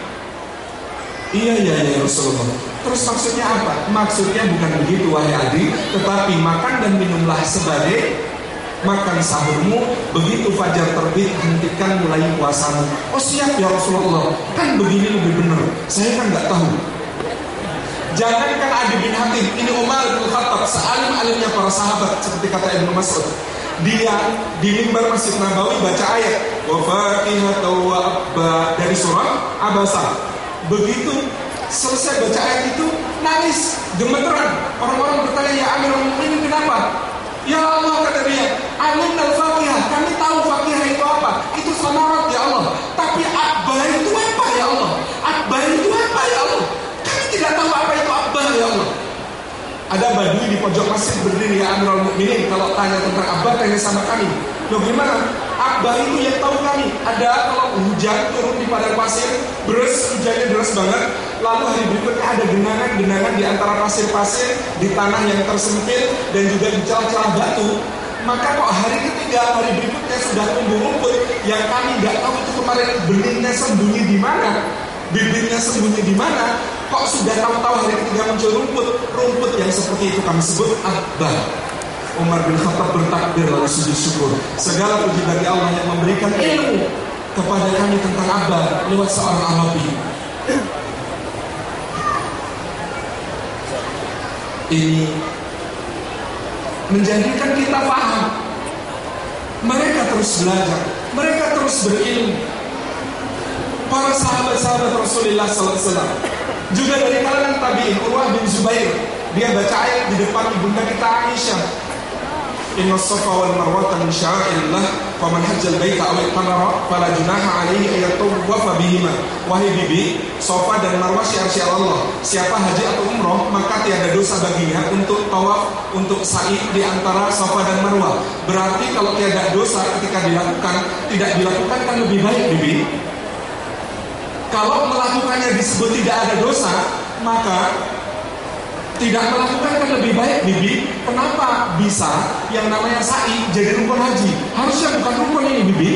Iya Rasulullah. Terus maksudnya apa? Maksudnya bukan begitu wahai Adi, tetapi makan dan minumlah sebagai makan sahurmu, begitu fajar terbit hentikan mulai puasamu. Oh siap ya Rasulullah, kan begini lebih benar. Saya kan nggak tahu. Jangankan Adi bin Hatim, ini Umar bin Khattab, sealim-alimnya para sahabat, seperti kata Ibnu Mas'ud. Dia di mimbar Masjid Nabawi baca ayat wa faqihatu wa abba dari surah Abasa. Begitu selesai baca ayat itu nangis gemeteran. Orang-orang bertanya, ya Amirul Mukminin, kenapa? Ya Allah, kata dia, alimna al-faqihah, kami tahu faqihah itu apa? Itu samarat ya Allah. Tapi abba itu apa ya Allah? Abba itu apa ya Allah? Kami tidak tahu apa itu abba ya Allah. Ada badui di pojok masjid berdiri, ya Amirul Mukminin, kalau tanya tentang abba tanya sama kami. Loh gimana? Abba itu yang tahu kami. Ada kalau hujan turun di padang pasir, hujannya deras banget. Lalu hari berikutnya ada genangan-genangan di antara pasir-pasir, di tanah yang tersempit dan juga di celah-celah batu. Maka kok hari ketiga, hari berikutnya sudah tumbuh rumput yang kami nggak tahu itu kemarin benihnya sembunyi di mana, bibirnya sembunyi di mana. Kok sudah tahu hari ketiga muncul rumput yang seperti itu kami sebut abba. Umar bin Khattab bertakbir lalu sujud syukur. Segala puji bagi Allah yang memberikan ilmu kepada kami tentang abba lewat seorang Arabi. Ini menjadikan kita paham. Mereka terus belajar, mereka terus berilmu. Para sahabat-sahabat Rasulullah SAW, juga dari kalangan tabi'in, Urwah bin Zubair, dia baca ayat di depan ibunda kita Aisyah. Inna safa wal marwata min sya'airillah, faman hajjal baita aw itamara fala junaha alaihi ayatawwafa bihima. Wahai bibi, Safa dan Marwah syiar-syiar Allah. Siapa haji atau umroh maka tiada dosa baginya untuk tawaf, untuk sa'i di antara Safa dan Marwah. Berarti kalau tiada dosa ketika dilakukan, tidak dilakukan kan lebih baik, bibi. Kalau melakukannya disebut tidak ada dosa, maka tidak melakukan kan lebih baik, bibi. Kenapa bisa yang namanya sa'i jadi rukun haji? Harusnya bukan rukun ini, bibi.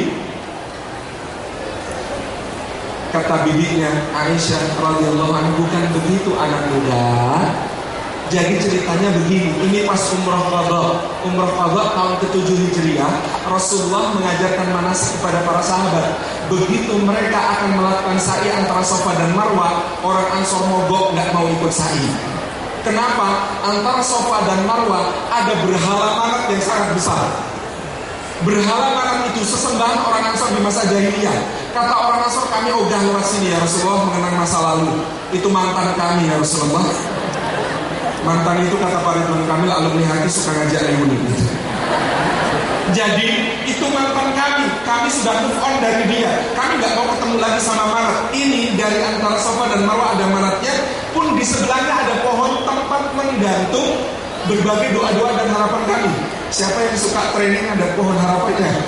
Kata bibinya Aisyah radhiyallahu anha, bukan begitu anak muda. Jadi ceritanya begini, ini pas umrah qadha tahun ke-7 Hijriah, Rasulullah mengajarkan manasik kepada para sahabat. Begitu mereka akan melakukan sa'i antara Safa dan Marwah, orang Ansor mogok nggak mau ikut sa'i. Kenapa? Antara Safa dan Marwah ada berhala manat yang sangat besar. Berhala manat itu sesembahan orang Ansor di masa jahiliyah. Kata orang Ansor, kami ogah lewat sini ya Rasulullah, mengenang masa lalu. Itu mantan kami ya Rasulullah. Mantan itu kata Pak Ridwan Kamil, alumni hati suka ngajak reuni. Jadi itu mantan kami sudah move on dari dia. Kami nggak mau ketemu lagi sama manat. Ini dari antara Safa dan Marwah ada manatnya. Pun di sebelahnya ada pohon tempat menggantung berbagai doa-doa dan harapan kami. Siapa yang suka training ada pohon harapannya?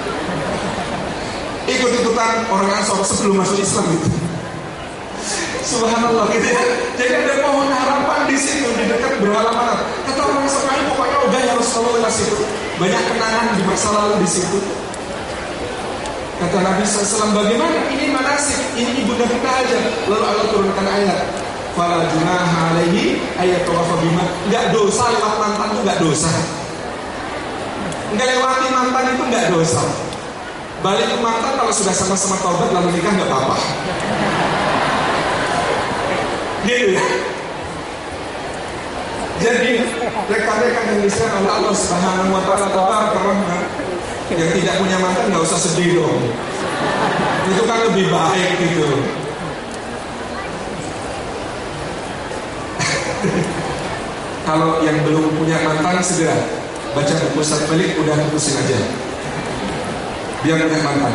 Ikut-ikutan orang Ansor sebelum masuk Islam itu. Subhanallah gitu ya. Jadi ada pohon harapan di situ di dekat berhala manat. Kata orang Ansor, kami pokoknya udah ya Rasulullah di situ. Banyak kenangan di masa lalu di situ. Kata Nabi SAW, bagaimana? Ini manasik, ini ibunda kita aja. Lalu Allah turunkan ayat. fala junaha alaihi ayatawafa bima. Enggak dosa lewat mantan itu, enggak dosa. Enggak lewati mantan itu enggak dosa. Balik ke mantan kalau sudah sama-sama taubat lalu nikah enggak apa-apa. Gitu ya. Jadi rekan-rekan yang disayang oleh Allah Subhanahu wa taala karena yang tidak punya mantan enggak usah sedih dong. Itu kan lebih baik gitu. Kalau yang belum punya mantan segera baca buku Ustaz Balik, udah putusin aja biar punya mantan.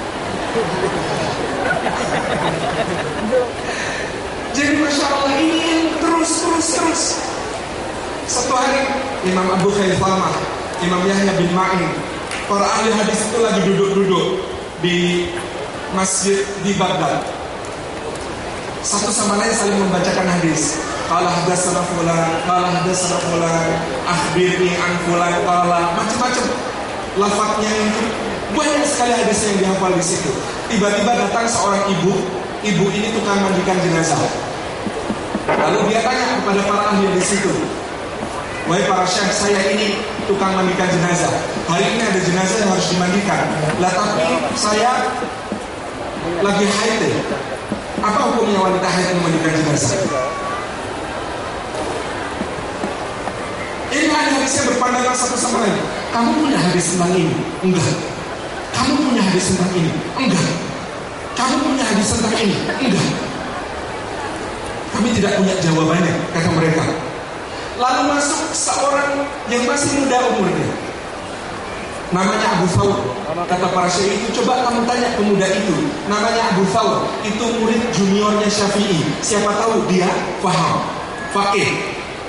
Jadi Masya Allah ini terus. Satu hari Imam Abu Khaifamah, Imam Yahya bin Ma'in, para ahli hadis itu lagi duduk-duduk di masjid di Baghdad. Satu sama lain saling membacakan hadis. Qala hadatsana fulan, akhbirni an fulan, qala, macam-macam lafadznya itu. Banyak sekali hadisnya yang dihafal di situ. Tiba-tiba datang seorang ibu ini tukang mandikan jenazah. Lalu dia tanya kepada para ahli di situ, wahai para syekh, saya ini tukang mandikan jenazah. Hari ini ada jenazah yang harus dimandikan. Lah tapi saya lagi haid. Apa hukumnya wanita haid memandikan jenazah? Ini hadisnya berpandangan satu sama lain. Kamu punya hadis tentang ini? Enggak. Kamu punya hadis tentang ini? Enggak. Kamu punya hadis tentang ini? Enggak. Kami tidak punya jawabannya, kata mereka. Lalu masuk seorang yang masih muda umurnya, namanya Abu Thawr. Kata para syekh itu, coba kamu tanya pemuda itu, namanya Abu Thawr, itu murid juniornya Syafi'i. Siapa tahu dia paham, faqih.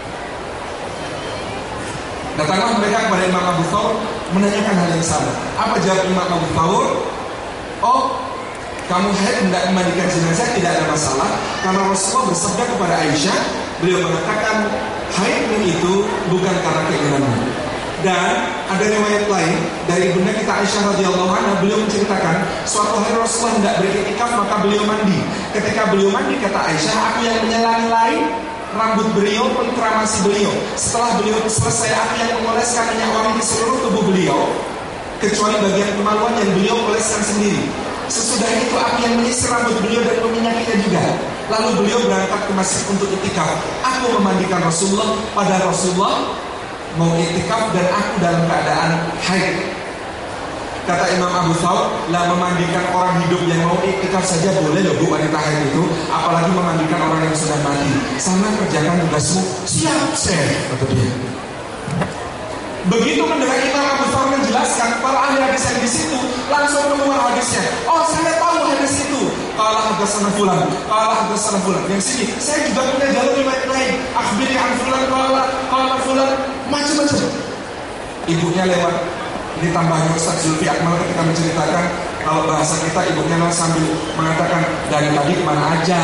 Datanglah mereka kepada Imam Abu Thawr menanyakan hal yang sama. Apa jawab Imam Abu Thawr? Oh, kamu haid hendak memandikan jenazah, tidak ada masalah, karena Rasulullah bersabda kepada Aisyah, beliau mengatakan haidmu itu bukan karena keinginanmu. Dan ada riwayat lain dari bunda kita Aisyah radhiyallahu anha, beliau menceritakan suatu hari Rasulullah hendak beriktikaf, maka beliau mandi. Ketika beliau mandi, kata Aisyah, aku yang menyelai rambut beliau, penteramasi beliau. Setelah beliau selesai, aku yang mengoleskan minyak wangi di seluruh tubuh beliau, kecuali bagian kemaluan yang beliau oleskan sendiri. Sesudah itu aku yang menyisir rambut beliau dan meminyakinya juga. Lalu beliau berangkat ke masjid untuk iktikaf. Aku memandikan Rasulullah, pada Rasulullah mau iktikaf dan aku dalam keadaan haid. Kata Imam Abu Thawr, lah memandikan orang hidup yang mau iktikaf saja boleh loh bu, wanita haid itu, apalagi memandikan orang yang sudah mati. Sana kerjakan tugasmu. Siap, kata dia. Begitu mendengar Imam Abu Thawr menjelaskan, para ahli hadis yang di situ langsung keluar hadisnya. Oh, saya tahu hadis itu. Qala hadatsana fulan, Yang sini, saya juga punya jalur riwayat lain. Akhbirni an fulan, qala fulan, macam-macam. Ibunya lewat. Ini tambahnya Ustaz Zulfi Akmal ketika menceritakan, kalau bahasa kita ibunya sambil mengatakan, dari tadi kemana aja.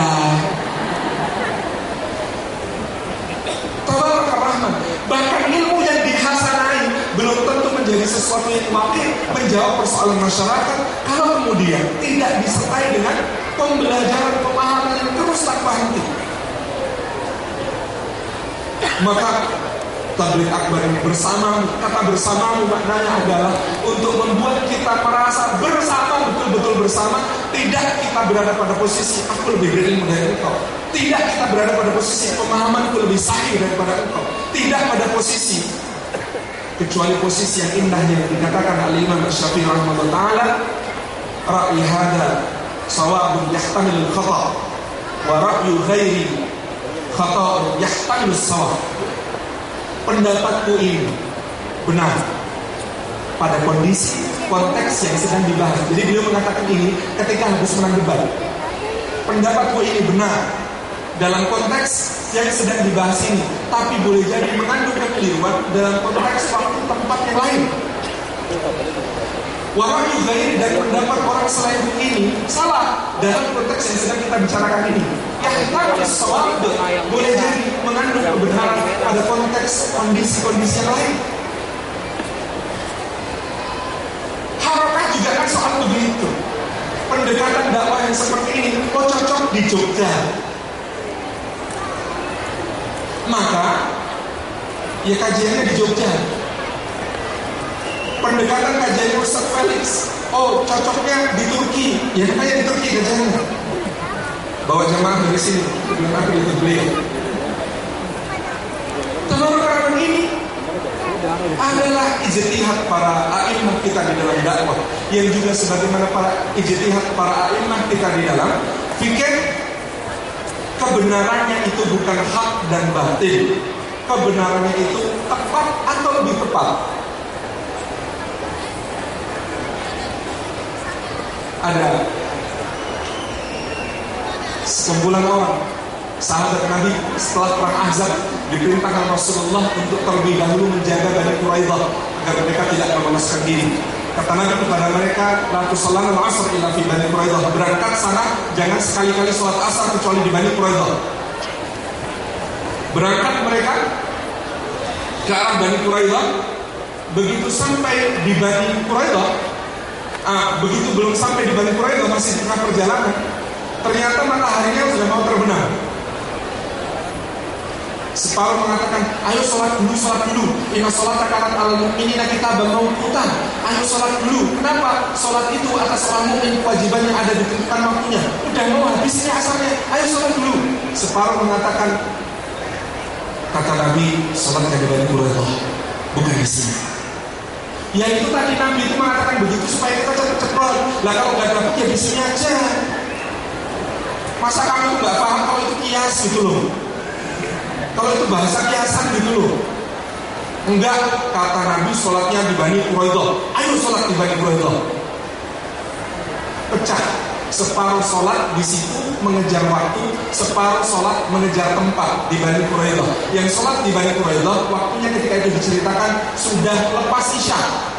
Tabarakar Rahman. Bahkan ilmu yang dihasanai belum tentu menjadi sesuatu yang wakil menjawab persoalan masyarakat kalau kemudian tidak disertai dengan pembelajaran pemahaman yang terus tanpa henti. Maka tabligh akbar ini bersama, kata bersama maknanya adalah untuk membuat kita merasa bersama, betul-betul bersama. Tidak kita berada pada posisi aku lebih berilmu dari engkau. Tidak kita berada pada posisi pemahamanku lebih sahih daripada engkau. Tidak pada posisi, kecuali posisi yang indah yang dikatakan Al-Imam Syafi'i rahimahullah ta'ala, ra'yi hadha sawabun yahtamil khata' wa ra'yu ghairi khata'un yahtamil sawab. Pendapatku ini benar pada kondisi konteks yang sedang dibahas. Jadi beliau mengatakan ini ketika habis menang debat. Pendapatku ini benar dalam konteks yang sedang dibahas ini, tapi boleh jadi mengandung kekeliruan dalam konteks waktu tempat yang lain. Warahyu ghairi, dari pendapat orang selain ini salah dalam konteks yang sedang kita bicarakan ini. Yang harus sawab boleh jadi mengandung kebenaran pada konteks kondisi-kondisi yang lain. Harokah juga kan soal begitu. Pendekatan dakwah yang seperti ini kok cocok di Jogja, Maka ya kajiannya di Jogja. Pendekatan kajian Ustaz Felix, oh cocoknya di Turki. Ya kayak di Turki kajiannya. Bawa jamaah dari sini, belum aku ikut beliau. Terlalu ini adalah ijtihad para a'imah kita di dalam dakwah, yang juga sebagaimana para ijtihad para a'imah kita di dalam fikih. Kebenarannya itu bukan hak dan batil. Kebenarannya itu tepat atau lebih tepat. Ada sekumpulan orang sahabat Nabi setelah perang Ahzab diperintahkan Rasulullah untuk terlebih dahulu menjaga Bani Quraidah agar mereka tidak meloloskan diri. Kata Nabi kepada mereka, la tusallanna al-'asr illa fi Bani Quraidah. Berangkat sana jangan sekali-kali sholat asar kecuali di Bani Quraidah. Berangkat mereka ke arah Bani Quraidah. Begitu sampai di Bani Quraidah, begitu belum sampai di Bani Quraidah, masih di tengah perjalanan, ternyata mataharinya sudah mau terbenam. Separuh mengatakan, ayo sholat dulu. Inna sholata kanat alal mu'minina kitaban mawqutan. Ayo sholat dulu. Kenapa? Sholat itu atas orang mukmin kewajibannya ada ditentukan waktunya. Udah mau habis ini asarnya, ayo sholat dulu. Separuh mengatakan, kata Nabi, sholatnya di Bani Quraidah, bukan di sini. Ya itu tadi Nabi itu mengatakan begitu supaya kita cepet-cepet. Lah kalau nggak dapat ya di sini aja. Masa kamu nggak paham kalau itu kias gitu loh? Kalau itu bahasa kiasan gitu loh. Enggak, kata Nabi sholatnya di Bani Quraidah. Ayo sholat di Bani Quraidah. Pecah. Separuh sholat di situ mengejar waktu, separuh sholat mengejar tempat di Bani Quraidah. Yang sholat di Bani Quraidah waktunya ketika itu diceritakan sudah lepas isya.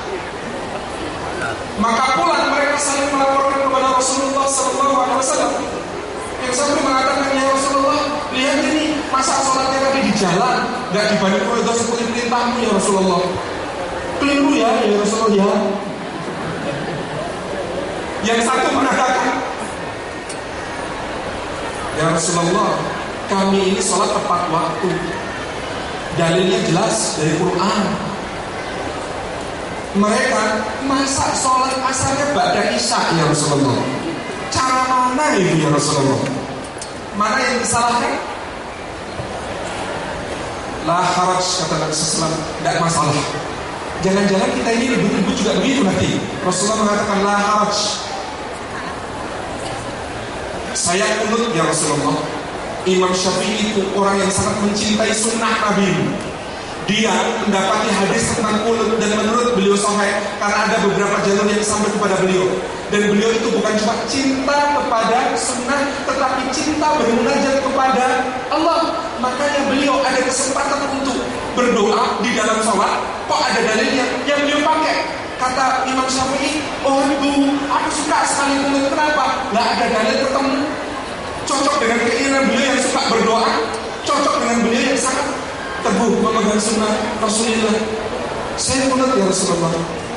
Maka pulang mereka saling melaporkan kepada Rasulullah SAW. Yang satu mengatakan, ya Rasulullah, lihat ini masa sholatnya tadi di jalan, nggak di Bani Quraidah seperti perintahmu ya Rasulullah. Keliru ya Rasulullah ya. Yang satu mengatakan, ya Rasulullah, kami ini sholat tepat waktu. Dalilnya jelas dari Quran. Mereka masa sholat asarnya ba'da isya ya Rasulullah. Cara mana itu ya Rasulullah? Mana yang disalahkan? La haraj, kata Nabi SAW, tidak masalah. Jangan-jangan kita ini ribut-ribut juga begitu nanti. Rasulullah mengatakan la haraj. Saya kunut ya Rasulullah. Imam Syafi'i itu orang yang sangat mencintai sunnah Nabi. Dia mendapati hadis tentang kunut dan menurut beliau sahih karena ada beberapa jalur yang sampai kepada beliau. Dan beliau itu bukan cuma cinta kepada sunnah, tetapi cinta bermunajat kepada Allah. Makanya beliau ada kesempatan untuk berdoa di dalam sholat. Kok ada dalilnya yang beliau pakai? Kata Imam Syafi'i, oh ibu, aku suka sekali kunut. Kenapa? Nggak ada dalil ketemu cocok dengan keinginan beliau yang suka berdoa, cocok dengan beliau yang sangat teguh memegang sunnah Rasulullah. Saya kunut ya Rasulullah.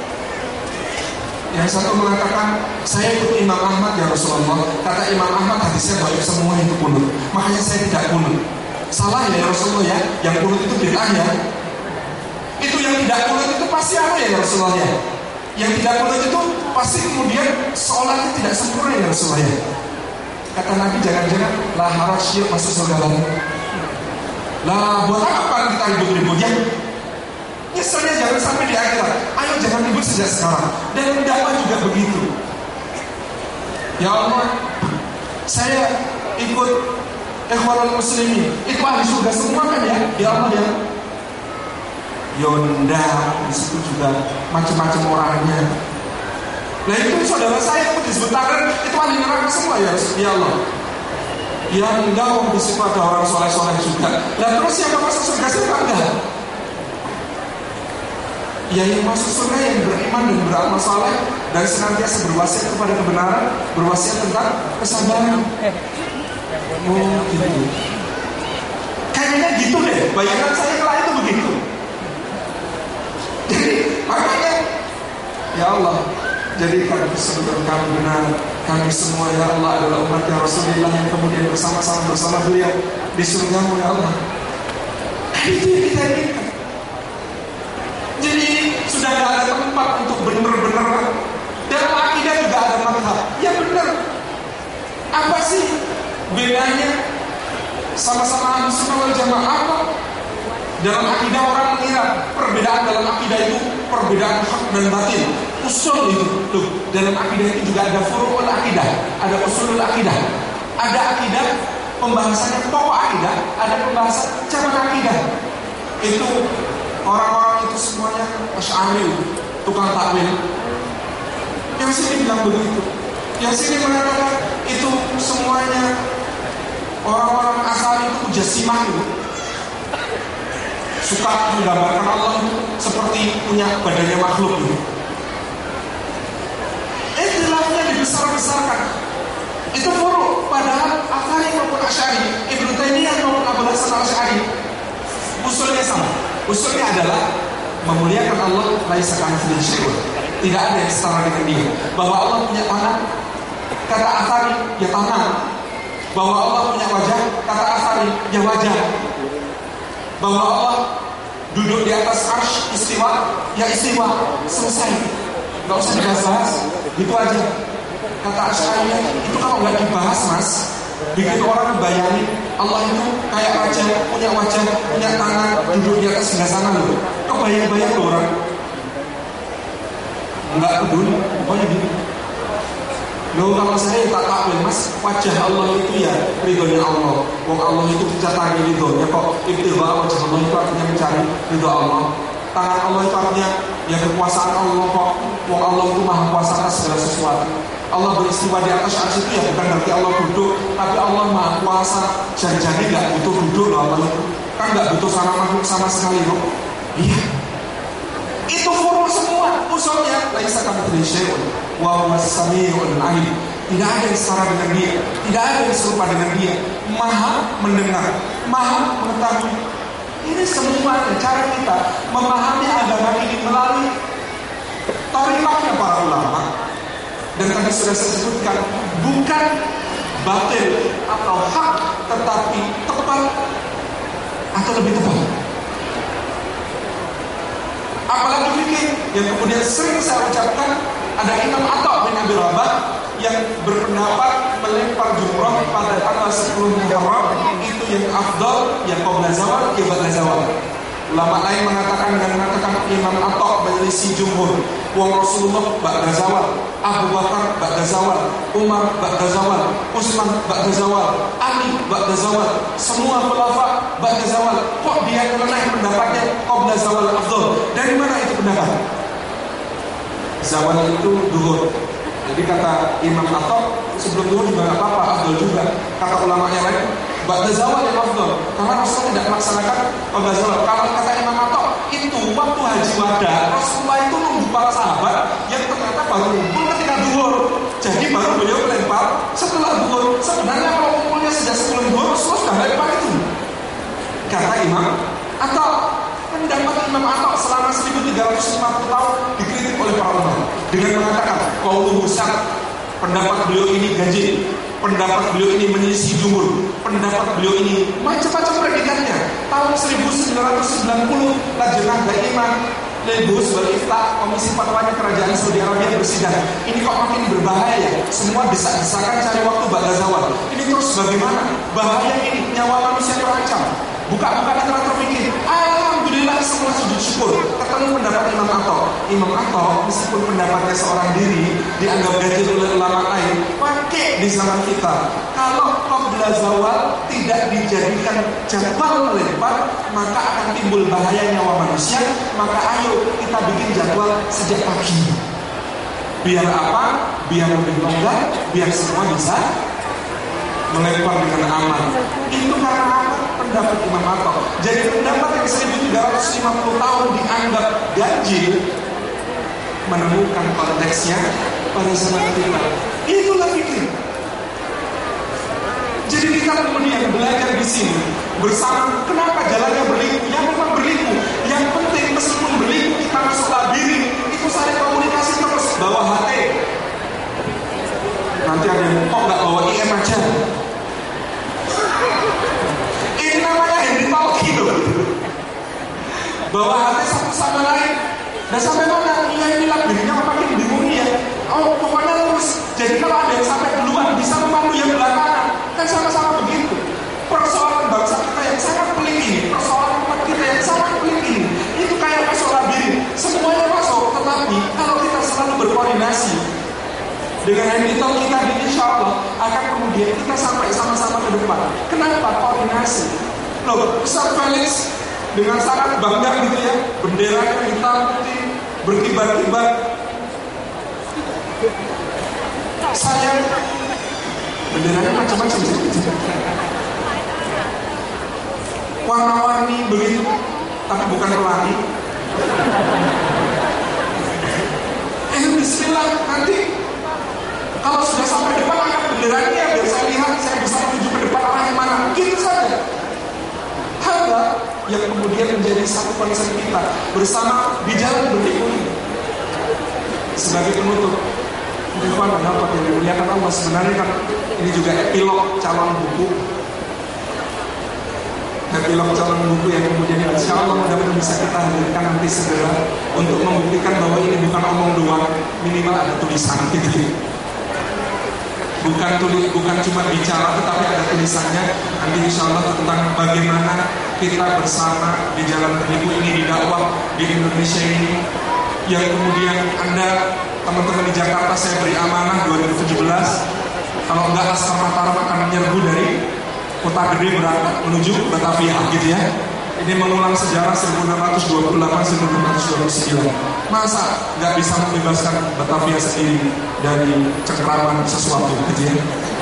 Yang satu mengatakan, saya ikut Imam Ahmad ya Rasulullah. Kata Imam Ahmad, hadisnya banyak semua itu kunut, makanya saya tidak kunut. Salah ya Rasulullah ya, yang kunut itu bid'ah ya. Itu yang tidak kunut itu pasti apa ya Rasulullah ya? Yang tidak kunut itu pasti kemudian sholatnya tidak sempurna ya Rasulullah ya. Kata Nabi, jangan-jangan la haraj yuk masuk surga lagi. Lah buat apa kita ribut-ribut ya? Nyeselnya jangan sampai di akhirat. Ayo jangan ribut sejak sekarang. Dan dakwah juga begitu. Ya Allah, saya ikut Ikhwanul Muslimin. Itu ahli surga semua kan ya? Ya Allah ya. Yonda, di situ juga macam-macam orangnya. Nah itu saudara saya pun disebut takkan itu ahli neraka semua ya Allah. Ya enggak, di situ ada orang soleh-soleh juga. Nah terus siapa masuk surga siapa enggak? Ya yang masuk surga yang beriman dan beramal saleh dan senantiasa berwasiat kepada kebenaran, berwasiat tentang kesabaran. Oh gitu. Kayaknya gitu deh. Bayangan saya kalau itu begitu. Jadi makanya ya Allah, jadikan keseluruhan kami benar. Kami semua ya Allah adalah umat ya Rasulullah yang kemudian bersama-sama bersama beliau di surga-Mu ya Allah. Itu yang kita inginkan. Jadi sudah tidak ada tempat untuk benar-benar. Dalam akidah juga ada mazhab. Ya benar. Apa sih bedanya? Sama-sama Ahlus Sunnah wal Jamaah apa? Dalam akidah orang mengira perbedaan dalam akidah itu perbedaan hak dan batin. Usul itu. Tuh, dalam akidah itu juga ada furu'ul akidah, ada usulul akidah. Ada akidah pembahasannya pokok akidah, ada pembahasan cabang akidah. Itu orang-orang itu semuanya Asy'ari, tukang takwil. Yang sini bilang begitu, yang sini mengatakan itu semuanya orang-orang Asy'ari itu mujassimah itu. Suka menggambarkan Allah itu seperti punya badannya makhluk itu. Ikhtilafnya dibesar-besarkan. Itu furu', padahal Asy'ari maupun Asy'ari, Ibnu Taimiyah maupun Abu Hasan Asy'ari, usulnya sama. Usulnya adalah memuliakan Allah, laisa kamitslihi syai'un. Tidak ada yang setara dengan Dia. Bahwa Allah punya tangan, kata Asy'ari, ya tangan. Bahwa Allah punya wajah, kata Asy'ari, ya wajah. Bahwa Allah duduk di atas arsy, istiwa, ya istiwa. Selesai. Gak usah dibahas-bahas. Gitu aja. Kata Asy'ari, itu kalau nggak dibahas, Mas, bikin orang bayangin Allah itu kayak raja, punya wajah, punya tangan, duduk di atas singgasana loh. Kebayang-bayang loh orang. Nggak peduli, pokoknya gitu. Loh kalau saya tak takwil, Mas, wajah Allah itu ya ridhonya Allah. Wong Allah itu dicatangi ridhonya kok. Ibtigha wajah Allah itu artinya mencari ridho Allah. Tangan Allah itu artinya ya kekuasaan Allah kok. Wong Allah itu maha kuasa atas segala sesuatu. Allah beristiwa di atas arsy itu ya bukan berarti Allah duduk, tapi Allah maha kuasa. Jadi nggak butuh duduk loh Allah itu. Kan nggak butuh sama makhluk sama sekali loh. Iya. Itu furu semua usulnya. Laisa kamitslihi syai'un wa huwas samii'ul 'aliim. Tidak ada yang setara dengan Dia, tidak ada yang serupa dengan Dia. Maha mendengar, maha mengetahui. Ini semua cara kita memahami agama ini melalui tarikatnya para ulama. Dan tadi sudah saya sebutkan, bukan batil atau hak, tetapi tepat atau lebih tepat. Apalagi fikih yang kemudian sering saya ucapkan, ada Imam Atha bin Abi Rabah yang berpendapat melempar jumrah pada tanggal 10 Muharram itu yang afdal, yang qabla zawal, ya ba'da zawal. Ulama lain mengatakan Imam Atha menyelisih jumhur. Wong Rasulullah ba'da zawal, Abu Bakar ba'da zawal, Umar ba'da zawal, Utsman ba'da zawal, Ali ba'da zawal, semua khulafa ba'da zawal. Kok dia nyeleneh pendapatnya qabla zawal afdal? Dari mana itu pendapat? Zawal itu duhur. Jadi kata Imam Atha, sebelum duhur juga nggak apa-apa, afdal juga. Kata ulama yang lain, ba'da zawal yang afdal, karena Rasul tidak melaksanakan qabla zawal. Kalau kata Imam Atha, itu waktu haji wada, Rasulullah itu nunggu para sahabat yang ternyata baru ngumpul ketika duhur. Jadi baru beliau melempar setelah duhur. Sebenarnya kalau ngumpulnya sejak sebelum duhur, Rasulullah sudah melempar itu. Kata Imam Atha, pendapat Imam Atha selama 1350 tahun dikritik oleh para ulama dengan mengatakan qauluhu syak, pendapat beliau ini ganjil, pendapat beliau ini menyelisih jumhur, pendapat beliau ini macam-macam predikatnya. Tahun 1990 Lajnah Daimah Lebus Wal-Iftah, Komisi Fatwanya Kerajaan Saudi Arabia bersidang. Ini kok makin berbahaya. Semua desak-desakan cari waktu ba'da zawal. Ini terus bagaimana? Bahaya ini, nyawa manusia terancam. Buka-buka literatur fikih. Alhamdulillah semua sujud syukur ketemu pendapat Imam Atha. Imam Atha meskipun pendapatnya seorang diri dianggap ganjil oleh ulama lain, pakai di zaman kita. Kalau qabla zawal tidak dijadikan jadwal melempar, maka akan timbul bahaya nyawa manusia. Maka ayo kita bikin jadwal sejak pagi. Biar apa? Biar lebih longgar, biar semua bisa melempar dengan aman. Itu karena apa? Pendapat Imam Atha. Jadi pendapat yang 1350 tahun dianggap ganjil, menemukan konteksnya pada zaman kita. Itulah fikih. Jadi kita kemudian belajar di sini bersama. Kenapa jalannya berliku? Ya memang berliku. Yang penting meskipun berliku kita masuk labirin, itu saling komunikasi terus. Bawa HT. Nanti ada yang kok nggak bawa IM aja. Ini namanya Henry Talkie loh. bawa hati satu sama lain. Dan sampai mana? Iya, ini labirinnya makin bingung ya. Oh, pokoknya terus. Jadi kalau ada yang sampai duluan bisa memandu yang belakangan, kan sama-sama begitu. Persoalan bangsa kita yang sangat pelik ini, persoalan umat kita yang sangat pelik ini, itu kayak masuk labirin. Semuanya masuk, tetapi kalau kita selalu berkoordinasi dengan handle kita, insya Allah akan kemudian kita sampai sama-sama ke depan. Kenapa koordinasi? Loh, Ustaz Felix dengan sangat bangga gitu ya, benderanya hitam putih berkibar-kibar. Saya benderanya macam-macam, warna-warni begitu, tapi bukan pelangi. Bismillah, nanti kalau sudah sampai depan angkat benderanya, biar saya lihat, saya bisa menuju ke depan arah yang mana. Gitu saja. Hal yang kemudian menjadi satu concern kita bersama di jalan berliku ini. Sebagai penutup, Ikhwan dan Akhwat yang dimuliakan Allah, sebenarnya kan ini juga epilog calon buku. Epilog calon buku yang kemudian insya Allah mudah-mudahan bisa kita hadirkan nanti segera untuk membuktikan bahwa ini bukan omong doang, minimal ada tulisan gitu. Bukan cuma bicara, tetapi ada tulisannya nanti insya Allah tentang bagaimana kita bersama di jalan berliku ini, di dakwah di Indonesia ini, yang kemudian Anda teman-teman di Jakarta saya beri amanah 2017, kalau enggak Laskar Mataram akan menyerbu dari Kota Gede berangkat menuju Batavia gitu ya. Ini mengulang sejarah 1628-1929. Masa nggak bisa membebaskan Batavia sendiri dari cengkraman sesuatu gitu ya.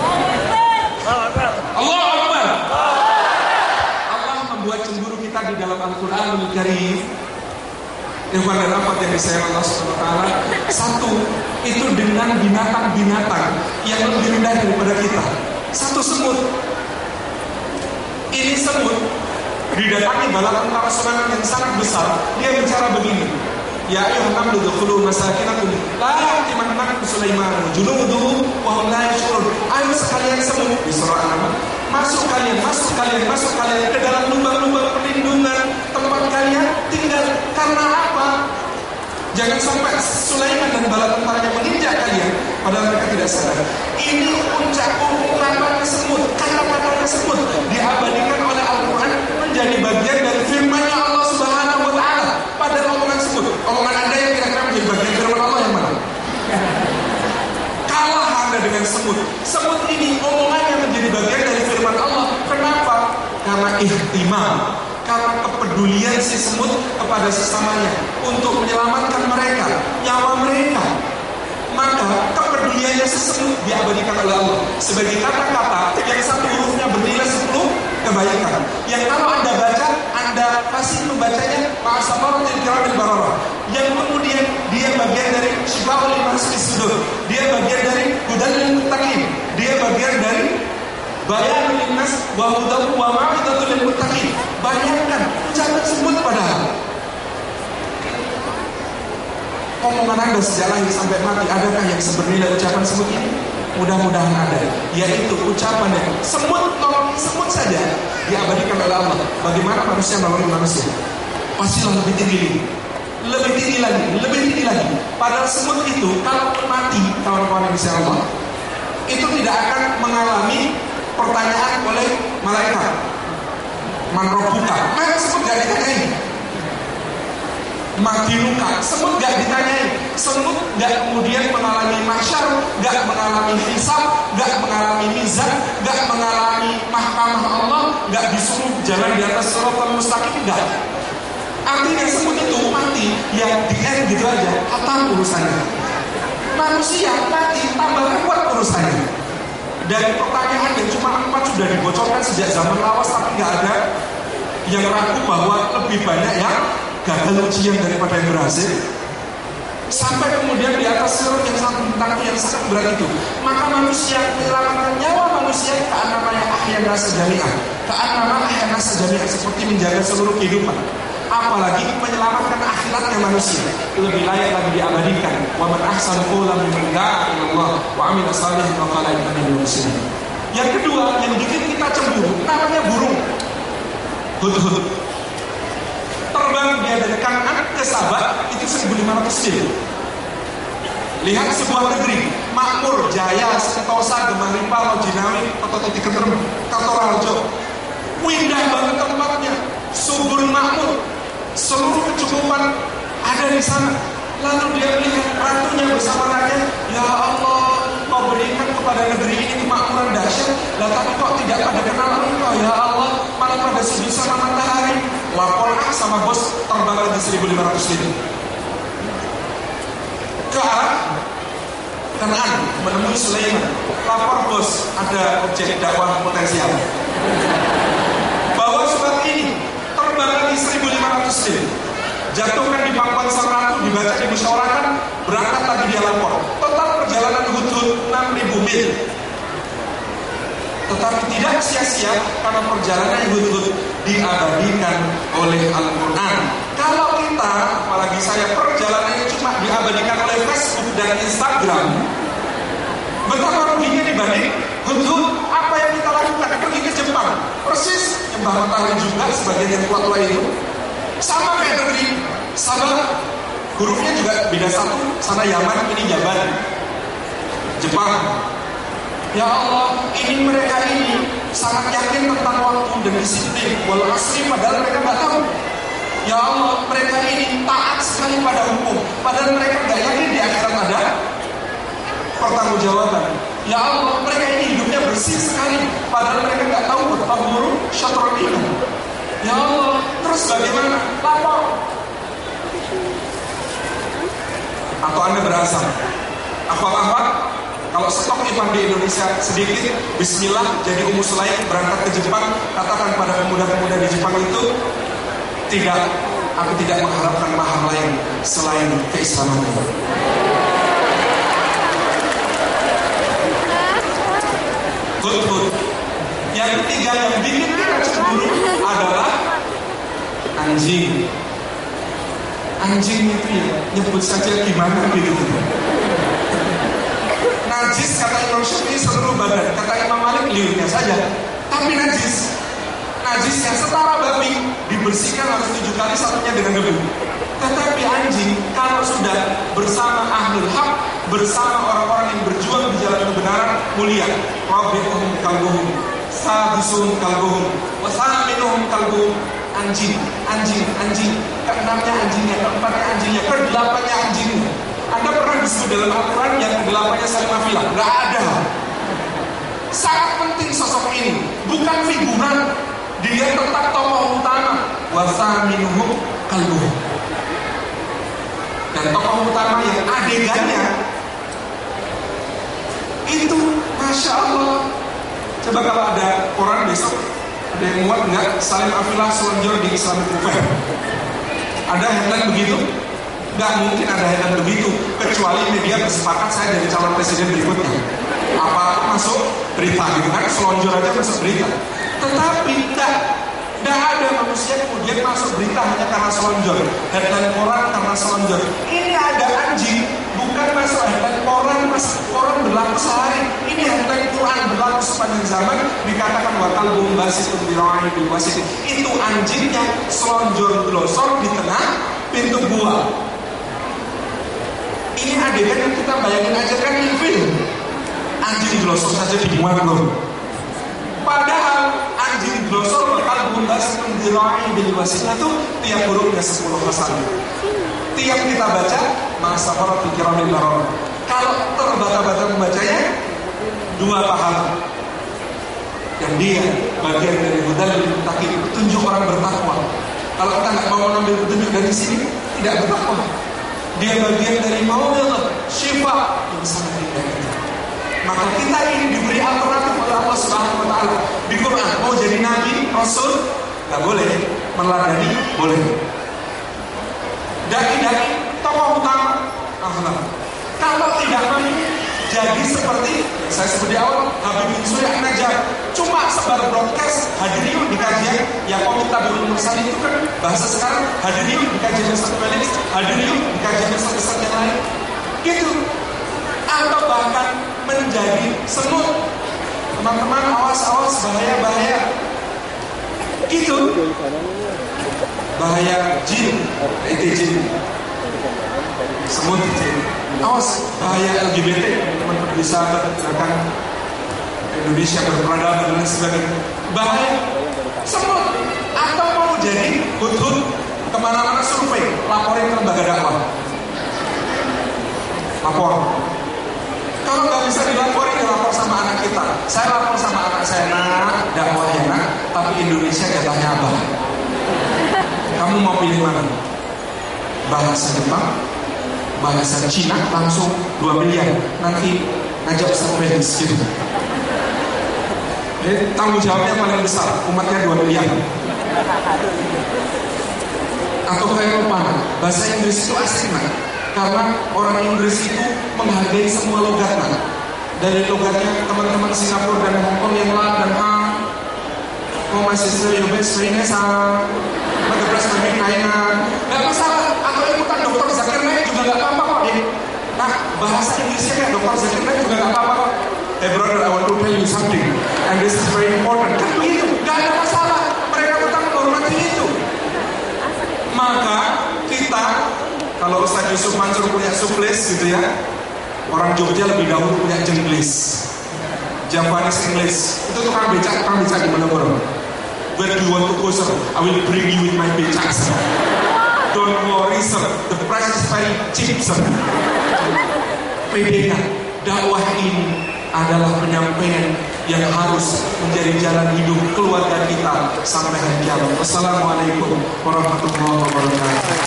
Allah Akbar. Allah membuat cemburu kita di dalam Al-Quranul Karim. Ikhwan dan akhwat yang disayang Allah Subhanahu wa taala, satu itu dengan binatang-binatang yang lebih rendah daripada kita. Satu semut. Ini semut didatangi bala tentara serangan yang sangat besar. Dia bicara begini, ya ayyuhan namlu dukhulu masakinakum la yahtimannakum Sulaiman junuduhu wa hum la yashurun. Ayo sekalian semut di surah An-Naml, masuk kalian ke dalam lubang-lubang perlindungan tempat kalian tinggal. Karena apa? Jangan sampai Sulaiman dan bala tentaranya menginjak kalian padahal mereka tidak sadar. Ini puncak ungkapan semut, kata-kata semut diabadikan oleh Al-Quran menjadi bagian dari firman-Nya Allah Subhanahu wa taala. Padahal omongan semut, omongan Anda yang kira-kira menjadi bagian firman Allah yang mana? Kalah Anda dengan semut. Semut ini omongannya menjadi bagian dari firman Allah. Kenapa? Karena ihtimam, karena kepedulian si semut kepada sesamanya untuk menyelamatkan mereka, nyawa mereka. Maka kepeduliannya si semut diabadikan oleh Allah sebagai kata-kata yang satu hurufnya bernilai 10 kebaikan. Yang kalau Anda baca, Anda kasih membacanya ma'asabaratil kiramil bararah. Yang kemudian dia bagian dari syifaa'ul liman fi sudur. Dia bagian dari hudan lil muttaqin. Dia bagian dari bayanul linnas wa hudan wa mau'izatul lil muttaqin. Bayangkan ucapan semut padahal omongan Anda sejak lahir sampai mati, adakah yang sebernilai ucapan semut ini? Mudah-mudahan ada. Yaitu ucapannya semut nolongin semut saja diabadikan oleh Allah. Bagaimana manusia nolongin manusia? Pastilah lebih tinggi lagi. Padahal semut itu kalau mati, kawan-kawan yang disayang Allah, itu tidak akan mengalami pertanyaan oleh malaikat. Man rabbuka? Maka semut gak ditanyain. Mati luka, semut gak ditanyain. Semut gak kemudian mengalami mahsyar, gak mengalami hisab, gak mengalami mizan, gak mengalami mahkamah Allah, gak disuruh jalan di atas siratal mustaqim, gak. Artinya semut itu mati, ya di end gitu aja, hatam urusannya. Manusia mati, tambah kuat urusannya. Dan pertanyaan yang cuma 4 sudah dibocorkan sejak zaman lawas, tapi gak ada yang ragu bahwa lebih banyak yang gagal ujian daripada yang berhasil. Sampai kemudian di atas sirat yang sangat berat itu, maka manusia menyelamatkan nyawa manusia ka'annamanya ahyan nasa jami'ah, ka'annamanya ahyan nasa jami'ah, seperti menjaga seluruh kehidupan. Apalagi menyelamatkan akhiratnya manusia, lebih layak lagi diabadikan. Wa man ahsanu qawlan mimman da'a ila Allah wa 'amila shalihan wa qala innani minal muslimin. Yang kedua yang bikin kita cemburu namanya burung hudhud. terbang dia dari Kanaan ke Sabah itu 1500 mil. Lihat sebuah negeri makmur, jaya, Sentosa, Gemahripa, Lojinawi, Tototi Keterem, Kartorajo. Indah banget tempatnya, subur makmur, seluruh kecukupan ada di sana. Lalu dia melihat ratunya bersama rakyat. Ya Allah, kau berikan kepada negeri ini kemakmuran dahsyat, lah tapi kok tidak pada kenal engkau ya Allah, malah pada sujud sama matahari. Lapor sama bos, terbang lagi 1500 mil ke arah Kanaan, menemui Sulaiman. Lapor bos, ada objek dakwah potensial. Bawa surat ini, terbang lagi 1500 mil, jatuhkan di pangkuan sang ratu, dibaca, dimusyawarahkan, berangkat lagi dia lapor. Total perjalanan Hudhud 6000 mil. Tetapi tidak sia-sia karena perjalanan Hudhud diabadikan oleh Al-Quran. Kalau kita, apalagi saya, perjalanannya cuma diabadikan oleh Facebook dan Instagram, betapa ruginya dibanding Hudhud. Apa yang kita lakukan? Pergi ke Jepang, persis nyembah matahari juga sebagian yang tua-tua itu, sama kayak negeri Sabah, hurufnya juga beda satu, sana Yaman, ini Jaban, Jepang. Ya Allah, ini mereka ini sangat yakin tentang waktu dan disiplin, wal asri, padahal mereka nggak tahu. Ya Allah, mereka ini taat sekali pada hukum, padahal mereka nggak yakin di akhirat ada pertanggungjawaban. Ya Allah, mereka ini hidupnya bersih sekali, padahal mereka nggak tahu bertabur syatrul iman. Ya Allah, terus bagaimana? Lapor. Atau Anda berasa apa-apa? Kalau stok iman di Indonesia sedikit, bismillah, jadi Ummu Sulaim berangkat ke Jepang, katakan pada pemuda-pemuda di Jepang itu, tidak, aku tidak mengharapkan mahar lain selain keislaman. Hudhud. Yang ketiga yang bikin kita cemburu adalah anjing. Anjing itu ya, nyebut saja gimana gitu. Najis kata Imam Syafi'i seluruh badan, kata Imam Malik liurnya saja. Tapi najis, najisnya setara babi, dibersihkan harus 7 kali, satunya dengan debu. Tetapi anjing kalau sudah bersama ahlul haq, bersama orang-orang yang berjuang di jalan kebenaran, mulia. Rabbihum kalbuhum, sadusun kalbuhum, wasaminuhum kalbuhum. Anjing, anjing, anjing. Keenamnya anjingnya, keempatnya anjingnya, kedelapannya anjingnya. Anda pernah disebut dalam Al-Quran yang kedelapannya Salimafillah? Gak ada. Sangat penting sosok ini, bukan figuran. Dia tetap tokoh utama. Wasaminuhum kalbuhum. Dan tokoh utama yang adegannya itu, Masya Allah. Coba kalau ada koran besok, ada yang muat enggak Salimafillah selonjor di Islamic Fair? Ada headline begitu? Nggak mungkin ada headline begitu, kecuali media bersepakat saya jadi calon presiden berikutnya. Apa masuk berita gitu kan, selonjor aja masuk berita. Tetapi tidak ada manusia kemudian masuk berita hanya karena selonjor. Headline koran karena selonjor. Ini ada anjing, bukan masuk headline koran, masuk koran berlaku sehari. Ini headline Quran berlaku sepanjang zaman, dikatakan wakal bombasi pembirauan bil wasit. Itu anjingnya selonjor glosor di tengah pintu gua. Ini adegan yang kita bayangin aja kan film. Anjing glosor saja dimuat loh. Padahal anjing glosor bakal bundas mendirai bil wasit itu tiap hurufnya 10 hasan. Tiap kita baca masafaratul kiramil baror. Kalau terbata-bata membacanya 2 pahala. Dan dia bagian dari hudal lil muttaqin, petunjuk orang bertakwa. Kalau kita nggak mau mengambil petunjuk dari sini, tidak bertakwa. Dia bagian dari mau'izah, syifa yang sangat indah. Maka kita ini diberi alternatif oleh Allah Subhanahu wa taala. Di Quran mau jadi nabi, rasul, enggak boleh. Meladani boleh. Dai-dai tokoh utama akhlak. Kalau tidak mau jadi seperti saya sebut di awal, Habib bin Suri An-Najjar, cuma sebar broadcast, hadir yuk di kajian yang kita belum menuliskan itu kan bahasa sekarang, hadir yuk di kajian Ustaz Felix, hadir yuk di kajian Ustaz yang lain, gitu. Atau bahkan menjadi semut. Teman-teman awas bahaya gitu. bahaya jin, itu jin, semut jin. Awas, bahaya LGBT, teman-teman bisa akan Indonesia berperadaban dan lain sebagainya. Bahaya semut. Atau mau jadi hut-hut kemana-mana survei, laporin ke lembaga dakwah. Lapor. Kalau nggak bisa dilaporin, ya lapor sama anak kita. Saya lapor sama anak saya, nak, dakwahnya nak, tapi Indonesia jatahnya abah. Kamu mau pilih mana? Bahasa Jepang, bahasa Cina, langsung 2 miliar. Nanti ngajak surveillance gitu. Jadi tanggung jawabnya paling besar, umatnya 2 miliar. Atau kayak mana? Bahasa Inggris itu asing, nak. Karena orang Inggris itu menghargai semua logat, nah. Dari logatnya teman-teman Singapura dan Hong Kong yang la dan ha. Oh my sister, your best friend is like a best friend kainan. Gak masalah. Atau ikutan Dr. Zakir Naik juga gak apa-apa kok. Ya. Nah, bahasa Inggrisnya kayak Dr. Zakir Naik juga gak apa-apa kok. Hey brother, I want to tell you something, and this is very important. Kan begitu, gak ada masalah. Mereka tetap menghormati itu. Maka kita, kalau Ustaz Yusuf Mansur punya suplis gitu ya, orang Jogja lebih dahulu punya jenglis, Japanese English. Itu tukang becak di Malioboro. When do you want to go, sir? I will bring you with my becak, sir. Don't worry, sir. The price is very cheap, sir. Pedenya, dakwah ini adalah penyampaian yang harus menjadi jalan hidup keluarga kita sampai hari kiamat. Wassalamualaikum warahmatullahi wabarakatuh.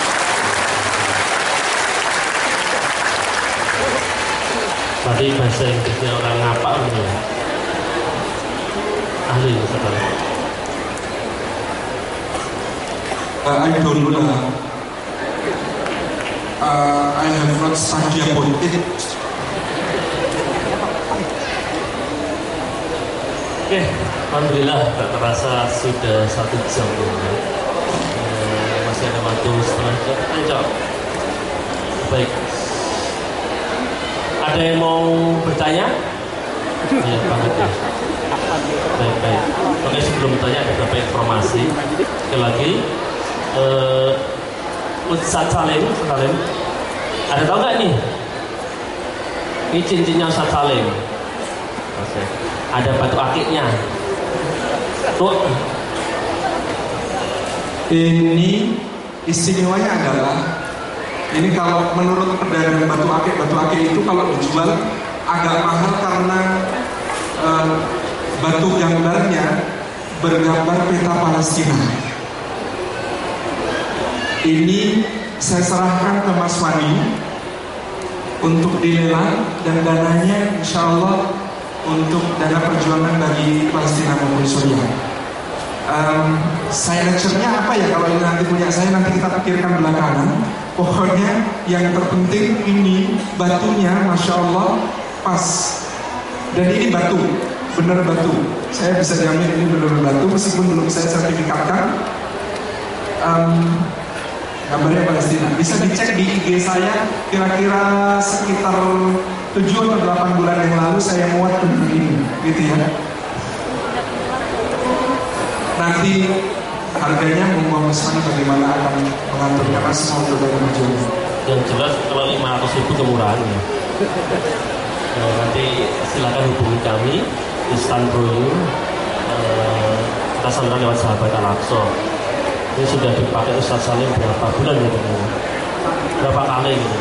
Tadi bahasa Inggrisnya orang ngapa gitu ya? Ahli sekali. I don't know. I have not studied about it. Oke, alhamdulillah tak terasa sudah 1 jam ya. Masih ada waktu setengah jam. Ayo, baik. Ada yang mau bertanya? Iya banget ya. Baik. Oke, sebelum bertanya ada beberapa informasi. Sekali lagi, Ustaz Salim, ada tahu nggak nih? Ini cincinnya Ustaz Salim. Oke. Ada batu akiknya. Tuh. Ini istimewanya adalah, ini kalau menurut pedagang batu akik itu kalau dijual agak mahal karena batu gambarnya bergambar peta Palestina. Ini saya serahkan ke Mas Wani untuk dilelang dan dananya insya Allah untuk dana perjuangan bagi Palestina maupun Suriah. Signature-nya apa ya? Kalau ini nanti punya saya, nanti kita pikirkan belakangan. Pokoknya yang terpenting ini batunya Masya Allah pas. Dan ini batu, benar batu. Saya bisa jamin ini benar batu meskipun belum saya sertifikatkan. Gambarnya Palestina. Bisa dicek di IG saya, kira-kira sekitar 7 atau 8 bulan yang lalu saya muat begini, gitu ya. Nanti harganya monggo pesan bagaimana akan mengaturnya, Mas, mau coba menjual. Yang jelas kalau 500.000 kemurahan ya. Nanti silakan hubungi kami di stand Broyu. Kita salurkan lewat Sahabat Al-Aqsa. Ini sudah dipakai Ustaz Salim berapa bulan ya? Berapa kali gitu?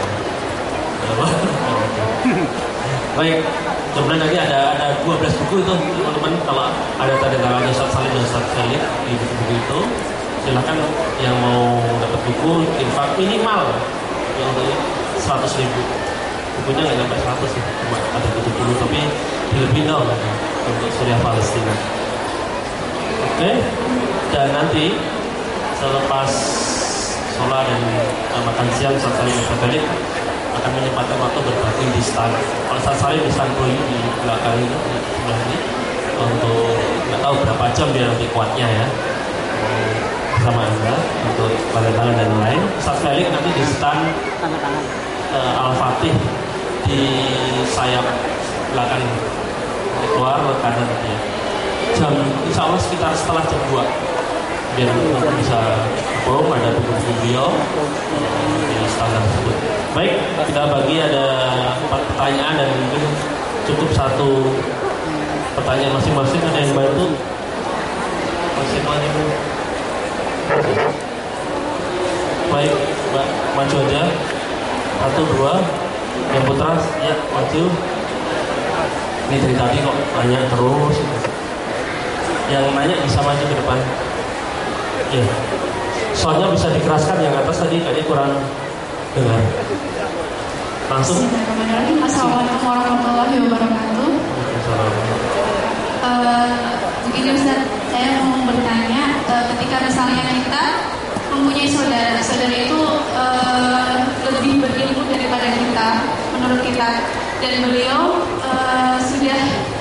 Baik, kemudian nanti ada 12 buku itu teman-teman. Kalau ada tanda tangannya Ustaz Salim dan Ustaz Felix di buku itu, silakan yang mau dapat buku infak minimal yang 100.000. Bukunya nggak sampai 100 sih, cuma ada 70, tapi lebih dong untuk Suriah Palestina. Oke, dan nanti selepas sholat dan makan siang, Ustaz Salim dan Ustaz Felix akan menyempatkan waktu berbagi di stand. Kalau Ustaz Salim di stand Broyu di belakang ini, di sebelah ini, untuk nggak tahu berapa jam dia nanti kuatnya ya, bersama Anda untuk tanda tangan dan lain. Ustaz Felix nanti di stand Al-Fatih di sayap belakang ini, keluar ke kanan ya. Jam insya Allah sekitar setelah jam 2 biar bisa form, ada buku beliau di standar tersebut. Baik, kita bagi ada 4 pertanyaan dan mungkin cukup 1 pertanyaan masing-masing. Ada yang bantu maksimal ibu. Baik, Mbak, maju aja. 1, 2. Yang putra, ya maju. Ini dari tadi kok nanya terus. Yang nanya bisa maju ke depan. Ya. Soalnya bisa dikeraskan yang atas tadi kayaknya kurang dengar. Langsung. Assalamualaikum warahmatullahi wabarakatuh. Begini Ustaz, saya mau bertanya, ketika misalnya kita mempunyai saudara itu lebih berilmu daripada kita, menurut kita, dan beliau sudah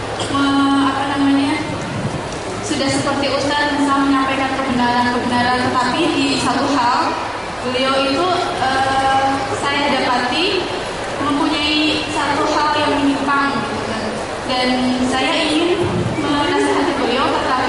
sudah seperti Ustaz misal menyampaikan kebenaran, tetapi di satu hal beliau itu saya dapati mempunyai satu hal yang menyimpang, dan saya ingin menasihati beliau, tetapi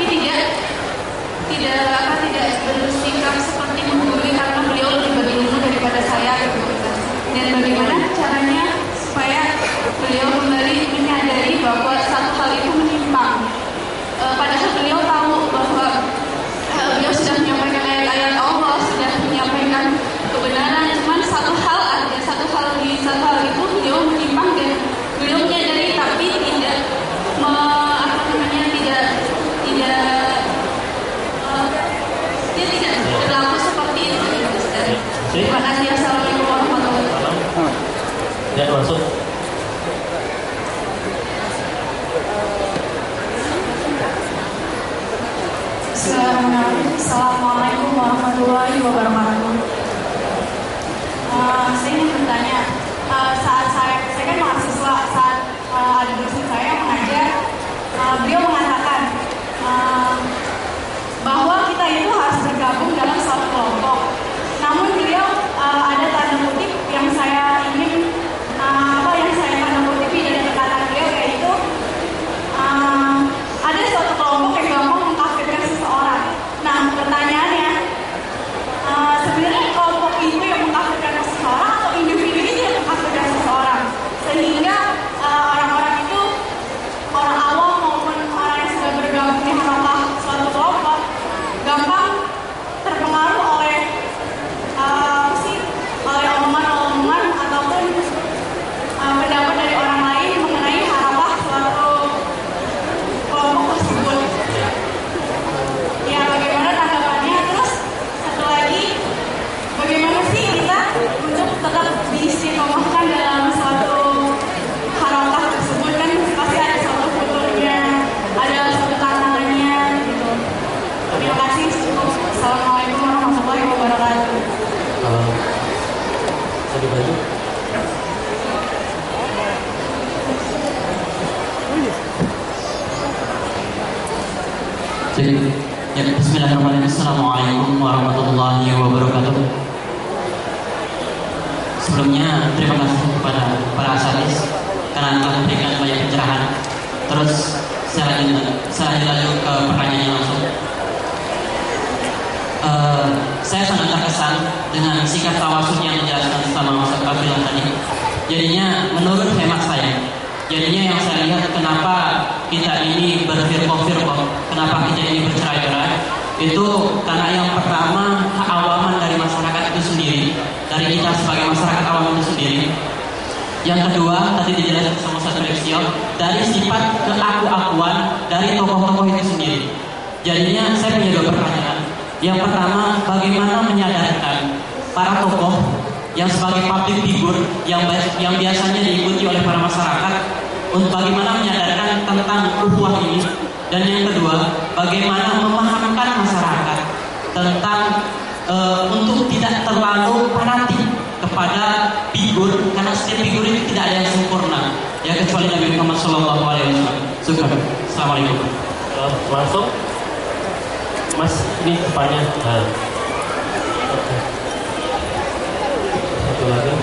tidak bersikap seperti menggurui karena beliau lebih berilmu daripada saya, dan bagaimana caranya supaya beliau kembali menyadari bahwa satu hal itu menyimpang. Padahal beliau tahu bahwa beliau sudah menyampaikan ayat-ayat Allah, sudah menyampaikan kebenaran, cuman satu hal itu beliau menyimpang dan beliau menyadari, tapi tidak berlaku seperti itu. Terima kasih. Assalamualaikum warahmatullahi wabarakatuh. Ya, masuk. Assalamualaikum warahmatullahi wabarakatuh. Saya ingin bertanya, saat saya kan mahasiswa, saat ada dosen saya mengajar, beliau mengatakan bahwa kita itu harus bergabung dalam suatu kelompok. Namun beliau ada tanda kutip yang saya ingin tanda kutipi dari perkataan beliau, yaitu ada suatu kelompok yang gampang mengkafirkan seseorang. Nah, pertanyaannya, sebenarnya kelompok itu yang mengkafirkan seseorang atau individu itu yang mengkafirkan seseorang, sehingga orang-orang itu, orang awam maupun orang yang sudah bergabung di harokah suatu kelompok, gampang terpengaruh oleh omongan ataupun pendapat dari orang lain mengenai harokah suatu kelompok tersebut. Ya, bagaimana tanggapannya? Terus satu lagi, bagaimana sih kita untuk tetap diistiqomahkan dalam suatu harokah tersebut? Kan pasti ada suatu kulturnya, ada suatu tantangannya gitu. Terima kasih. Assalamualaikum warahmatullahi wabarakatuh. Tadi baju. Ya, bismillahirrahmanirrahim. Assalamualaikum warahmatullahi wabarakatuh. Sebelumnya terima kasih kepada para asatidz karena telah memberikan banyak pencerahan. Terus saya lanjut ke pertanyaannya langsung. Saya sangat terkesan dengan sikap tawasul yang dijelaskan sama Mas Abdullah tadi. Jadinya menurut hemat saya, yang saya lihat kenapa kita ini berfirqah, kenapa kita ini bercerai-berai, itu karena yang pertama keawaman dari masyarakat itu sendiri, dari kita sebagai masyarakat awam itu sendiri. Yang kedua tadi dijelaskan sama Ustaz Felixio, dari sifat keaku-akuan dari tokoh-tokoh itu sendiri. Jadinya saya punya 2 pertanyaan. Yang pertama, bagaimana menyadarkan para tokoh yang sebagai public figure yang biasanya diikuti oleh para masyarakat, untuk bagaimana menyadarkan tentang ukhuwah ini. Dan yang kedua, bagaimana memahamkan masyarakat tentang untuk tidak terlalu fanatik kepada figur, karena setiap figur itu tidak ada yang sempurna, ya kecuali Nabi Muhammad SAW. Assalamualaikum. Masuk. Mas, ini depannya. Oke. Satu lagi.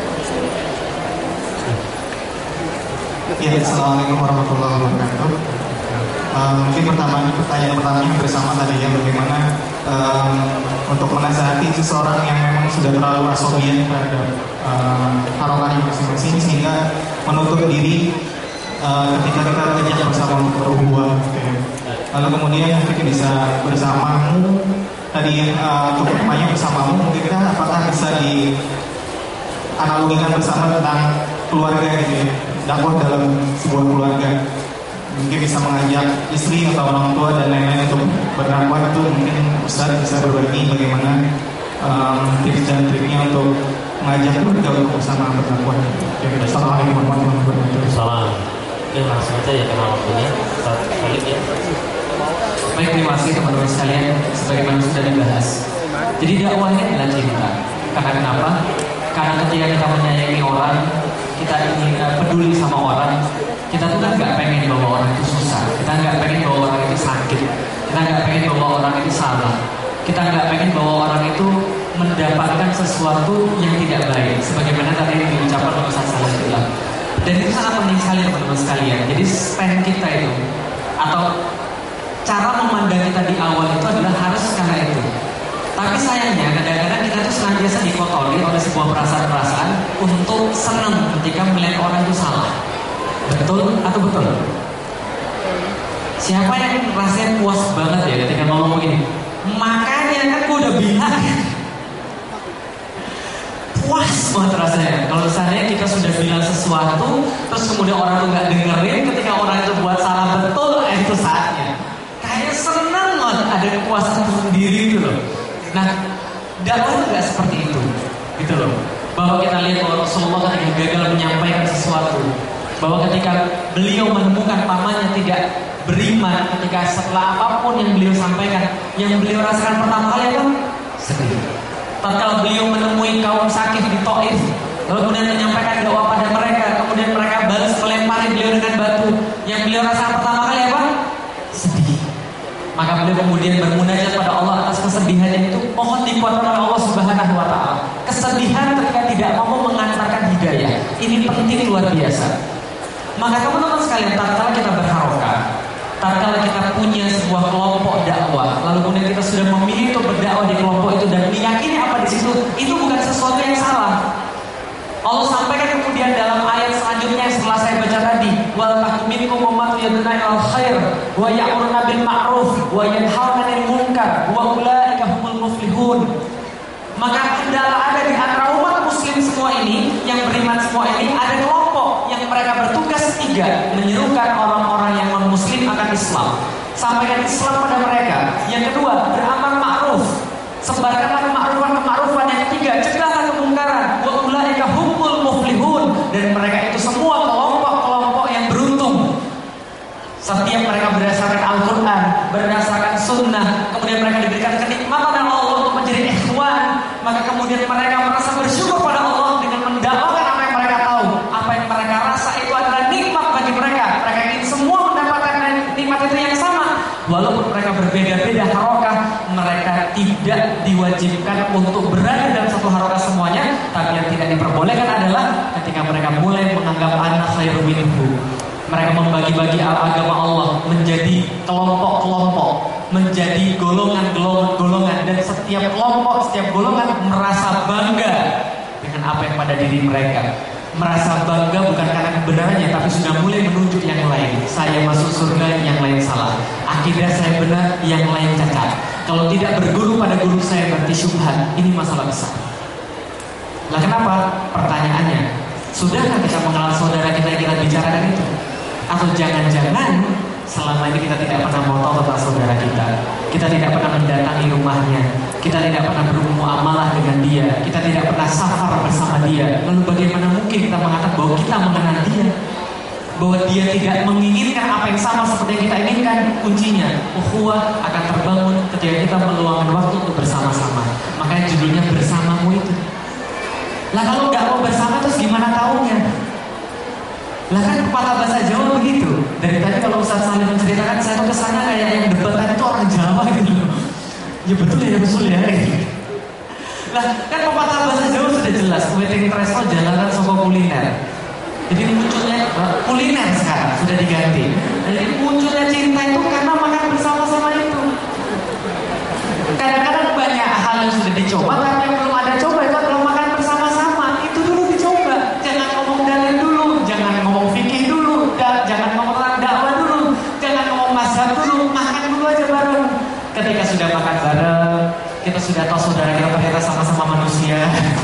Ya, assalamualaikum warahmatullahi wabarakatuh. Mungkin pertanyaan pertama hampir sama tadi ya, bagaimana untuk menasihati seseorang yang memang sudah terlalu asobian terhadap harokahnya masing-masing, sehingga menutup diri ketika kita kerja bersama untuk berhubungan gitu ya. Lalu kemudian mungkin bisa bersamamu tadi untuk bermain bersamamu, mungkin apakah bisa dianalogikan bersama tentang keluarga gitu ya, dakwah dalam sebuah keluarga. Mungkin bisa mengajak istri atau orang tua dan lain-lain untuk berdakwah. Itu mungkin Ustaz bisa berbagi bagaimana tips dan triknya untuk mengajak keluarga untuk bersama berdakwah. Assalamualaikum warahmatullahi wabarakatuh. Salam. Oke, langsung aja ya karena waktunya balik ya. Baik, terima kasih teman-teman sekalian. Sebagaimana sudah dibahas, jadi dakwahnya adalah cinta. Karena kenapa? Karena ketika kita menyayangi orang, kita ingin peduli sama orang, kita tuh kan nggak pengen bahwa orang itu susah, kita nggak pengen bahwa orang itu sakit, kita nggak pengen bahwa orang itu salah, kita nggak pengen bahwa orang itu mendapatkan sesuatu yang tidak baik, sebagaimana tadi yang diucapkan oleh Ustaz Salih. Dan itu sangat penting sekali teman-teman sekalian. Jadi stand kita itu atau cara memandang kita di awal itu adalah harus karena itu. Tapi sayangnya kadang-kadang kita tuh senantiasa dikotori oleh sebuah perasaan-perasaan untuk senang ketika melihat orang itu salah. Betul atau betul? Siapa yang rasanya puas banget ya ketika ngomong begini? Makanya kan gue udah bilang. Puas banget rasanya. Kalau misalnya kita sudah bilang sesuatu, terus kemudian orang tuh nggak dengerin, ketika orang itu buat salah betul, itu saatnya. Kayak seneng banget, ada kepuasan sendiri itu loh. Nah, dakwah nggak seperti itu, gitu loh. Bahwa kita lihat bahwa Rasulullah ketika gagal menyampaikan sesuatu, bahwa ketika beliau menemukan pamannya tidak beriman, ketika setelah apapun yang beliau sampaikan, yang beliau rasakan pertama kali apa? Sedih. Tatkala beliau menemui kaum sakit di Taif, lalu kemudian menyampaikan doa pada mereka, kemudian mereka balas melempari beliau dengan batu, yang beliau rasakan pertama kali apa? Sedih. Maka beliau kemudian bermunajat pada Allah atas kesedihannya itu, mohon dikuatkan oleh Allah Subhanahu wa Ta'ala. Kesedihan ketika tidak mampu mengantarkan hidayah, ini penting luar biasa. Maka teman-teman sekalian, tatkala kita berharokah, tatkala kita punya sebuah kelompok dakwah, lalu kemudian kita sudah memilih untuk berdakwah di kelompok itu dan meyakini apa di situ, itu bukan sesuatu yang salah. Allah sampaikan kemudian dalam ayat selanjutnya setelah saya baca tadi, wal takum minkum ummatun yad'una ilal khair wa ya'muruna bil ma'ruf wa yanhauna 'anil munkar wa ulaika humul muflihun. Maka hendaklah ada di antara umat muslim semua ini, yang beriman semua ini, ada kelompok yang mereka bertugas tiga, menyerukan orang-orang yang non-muslim akan Islam, sampaikan Islam pada mereka. Yang kedua, beramal ma'ruf, sebarkanlah kema'rufan. Yang ketiga, cegahlah kemungkaran. Wa ulaika humul muflihun, dan mereka itu semua kelompok-kelompok yang beruntung. Setiap mereka berdasarkan Al-Quran, berdasarkan Sunnah, kemudian mereka diberikan kenikmatan oleh Allah untuk menjadi ikhwan, maka kemudian mereka merasa bersyukur pada Allah dengan mendapatkan apa yang mereka tahu, apa yang mereka rasa itu adalah nikmat bagi mereka. Mereka ingin semua mendapatkan nikmat itu yang sama, walaupun mereka berbeda-beda harokah, mereka tidak diwajibkan untuk berada dalam satu harokah semuanya. Tapi yang tidak diperbolehkan adalah ketika mereka mulai menganggap anak khairu minhu, mereka membagi-bagi agama Allah menjadi kelompok-kelompok, menjadi golongan-golongan, dan setiap kelompok, setiap golongan merasa bangga dengan apa yang pada diri mereka. Merasa bangga bukan karena kebenarannya, tapi sudah mulai menunjuk yang lain. Saya masuk surga, yang lain salah. Akidah saya benar, yang lain cacat. Kalau tidak berguru pada guru saya berarti syubhat. Ini masalah besar. Lah kenapa? Pertanyaannya, sudahkah kita mengenal saudara kita yang kita bicarakan itu? Atau jangan-jangan selama ini kita tidak pernah mau tahu tentang saudara kita, kita tidak pernah mendatangi rumahnya, kita tidak pernah bermuamalah dengan dia, kita tidak pernah safar bersama dia. Lalu bagaimana mungkin kita mengatakan bahwa kita mengenal dia, bahwa dia tidak menginginkan apa yang sama seperti yang kita inginkan? Kuncinya, ukhuwah akan terbangun ketika kita meluangkan waktu untuk bersama-sama. Makanya judulnya bersamamu itu. Lah kalau nggak mau bersama terus gimana taunya? Lah kan kepala bahasa Jawa begitu. Dari tadi kalau Ustaz Salih menceritakan, saya tuh kesana kayak yang debatnya itu orang Jawa gitu loh. Ya betul ya. Lah kan pepatah bahasa Jawa sudah jelas, wedding tresno jalanan saka kuliner. Jadi munculnya kuliner sekarang sudah diganti. Jadi munculnya cinta itu karena makan bersama-sama itu. Kadang mazhab dulu, makan dulu aja bareng. Ketika sudah makan bareng, kita sudah tahu saudara kita ternyata sama-sama manusia.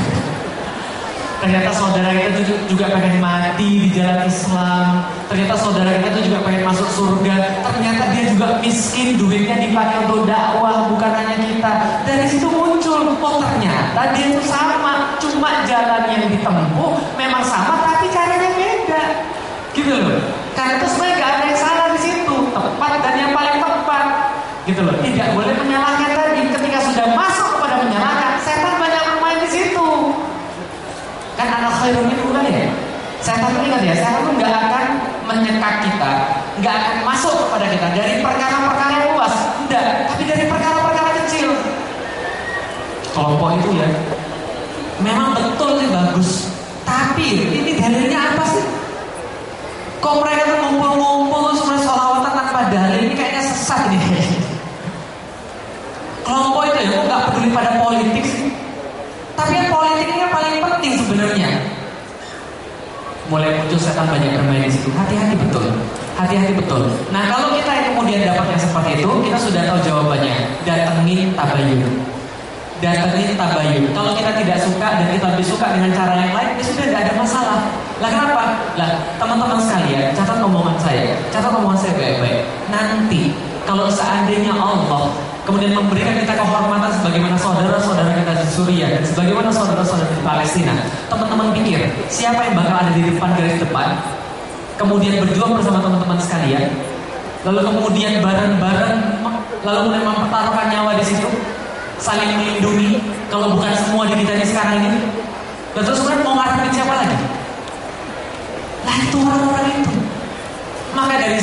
Ternyata saudara kita juga pengen mati di jalan Islam. Ternyata saudara kita tuh juga pengen masuk surga. Ternyata dia juga miskin, duitnya dipakai untuk dakwah, bukan hanya kita. Dari situ muncul, oh ternyata dia itu sama, cuma jalan yang ditempuh memang sama, tapi caranya beda. Gitu loh. Karena itu sebenarnya gak ada yang salah di situ, tepat dan yang paling tepat. Gitu loh. Tidak boleh menyalahkan tadi. Ketika sudah masuk kepada menyalahkan, setan banyak bermain di situ. Kan anak khairun itu kan ya. Setan itu ingat ya, setan itu gak akan menyekat kita, gak akan masuk kepada kita dari perkara-perkara yang luas, enggak, tapi dari perkara-perkara kecil. Kelompok itu ya, memang betul sih bagus, tapi ini dalilnya apa sih? Kok mereka tuh ngumpul-ngumpul sebenarnya sholawatan tanpa dalil, ini kayaknya sesat nih. Kelompok itu ya, kok gak peduli pada politik sih? Tapi yang politik ini yang paling penting sebenarnya. Mulai muncul setan banyak bermain di situ. Hati-hati betul. Hati-hati betul. Nah, kalau kita yang kemudian dapat yang seperti itu, kita sudah tahu jawabannya. Datengin tabayun. Datengin tabayun. Kalau kita tidak suka dan kita lebih suka dengan cara yang lain, ya sudah tidak ada masalah. Lah kenapa? Lah, teman-teman sekalian, catat omongan saya baik-baik. Nanti kalau seandainya Allah kemudian memberikan kita kehormatan sebagaimana saudara-saudara kita di Suriah dan sebagaimana saudara-saudara di Palestina, teman-teman pikir siapa yang bakal ada di depan garis depan, kemudian berjuang bersama teman-teman sekalian, lalu kemudian bareng-bareng, lalu kemudian mempertaruhkan nyawa di situ, saling melindungi, kalau bukan semua di kita ini sekarang ini, dan terus kemudian mau ngarepin siapa lagi? Lah itu orang-orang itu. Maka dari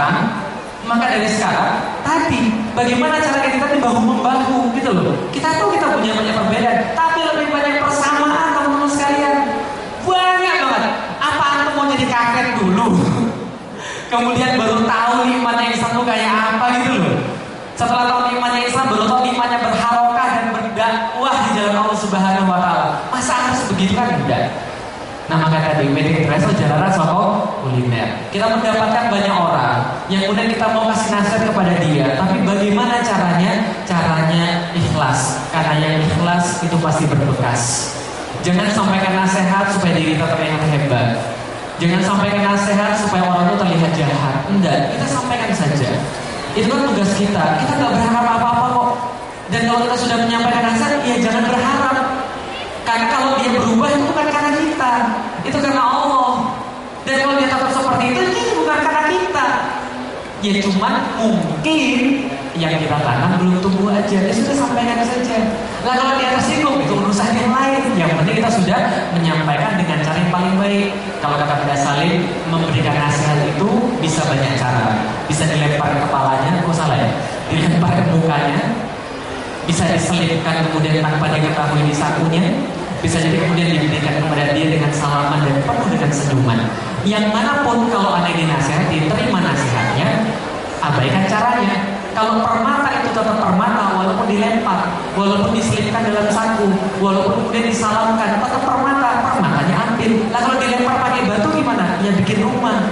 sekarang tadi bagaimana cara kita di bahu-membahu gitu loh. Kita tahu kita punya banyak perbedaan, tapi lebih banyak persamaan teman-teman sekalian. Banyak banget. Apa antum mau jadi kakek dulu? Kemudian baru tahu imannya Islam itu kayak apa gitu loh. Setelah tahu imannya Islam baru tahu imannya berharokah dan berdakwah di jalan Allah Subhanahu wa taala. Masa harus begitu kan enggak? Nah maka tadi wedding dress jalanan soko kuliner. Kita mendapatkan banyak orang yang kemudian kita mau kasih nasihat kepada dia, tapi bagaimana caranya? Caranya ikhlas. Karena yang ikhlas itu pasti berbekas. Jangan sampaikan nasihat supaya diri kita terlihat hebat. Jangan sampaikan nasihat supaya orang itu terlihat jahat. Enggak, kita sampaikan saja. Itu kan tugas kita. Kita nggak berharap apa-apa kok. Dan kalau kita sudah menyampaikan nasihat, ya jangan berharap. Karena kalau dia berubah itu bukan karena kita, itu karena Allah. Dan kalau dia tetap seperti itu bukan karena kita. Ya cuman mungkin yang kita tanam belum tumbuh aja. Ya sudah sampaikan saja. Lah kalau dia tersinggung itu urusan yang lain. Yang penting kita sudah menyampaikan dengan cara yang paling baik. Kalau kata Bunda Salim, memberikan nasihat itu bisa banyak cara. Bisa dilempar ke kepalanya, kok salah ya? Dilempar ke mukanya. Bisa diselipkan kemudian tanpa diketahui di sakunya. Bisa jadi kemudian diberikan kepada dia dengan salaman dan penuh dengan senyuman. Yang manapun kalau ada yang dinasihati, terima nasihatnya, abaikan caranya. Kalau permata itu tetap permata, walaupun dilempar, walaupun diselipkan dalam saku, walaupun kemudian disalamkan, tetap permata, permatanya ambil. Lah kalau dilempar pakai batu gimana? Ya bikin rumah.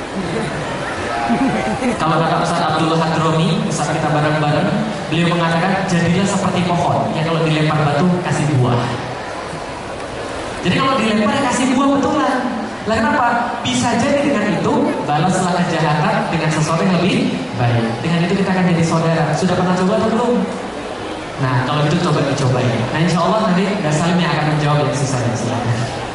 Kalau kata Ustaz Abdul Hadromi, Ustaz kita bareng-bareng, beliau mengatakan jadilah seperti pohon yang kalau dilempar batu kasih buah. Jadi kalau dilempar kasih buah betulan. Lah kenapa? Bisa jadi dengan itu balaslah kejahatan dengan sesuatu yang lebih baik. Dengan itu kita akan jadi saudara. Sudah pernah coba atau belum? Nah kalau itu coba dicobain. Nah insya Allah nanti Dasalim yang akan menjawab yang sisanya. Silakan.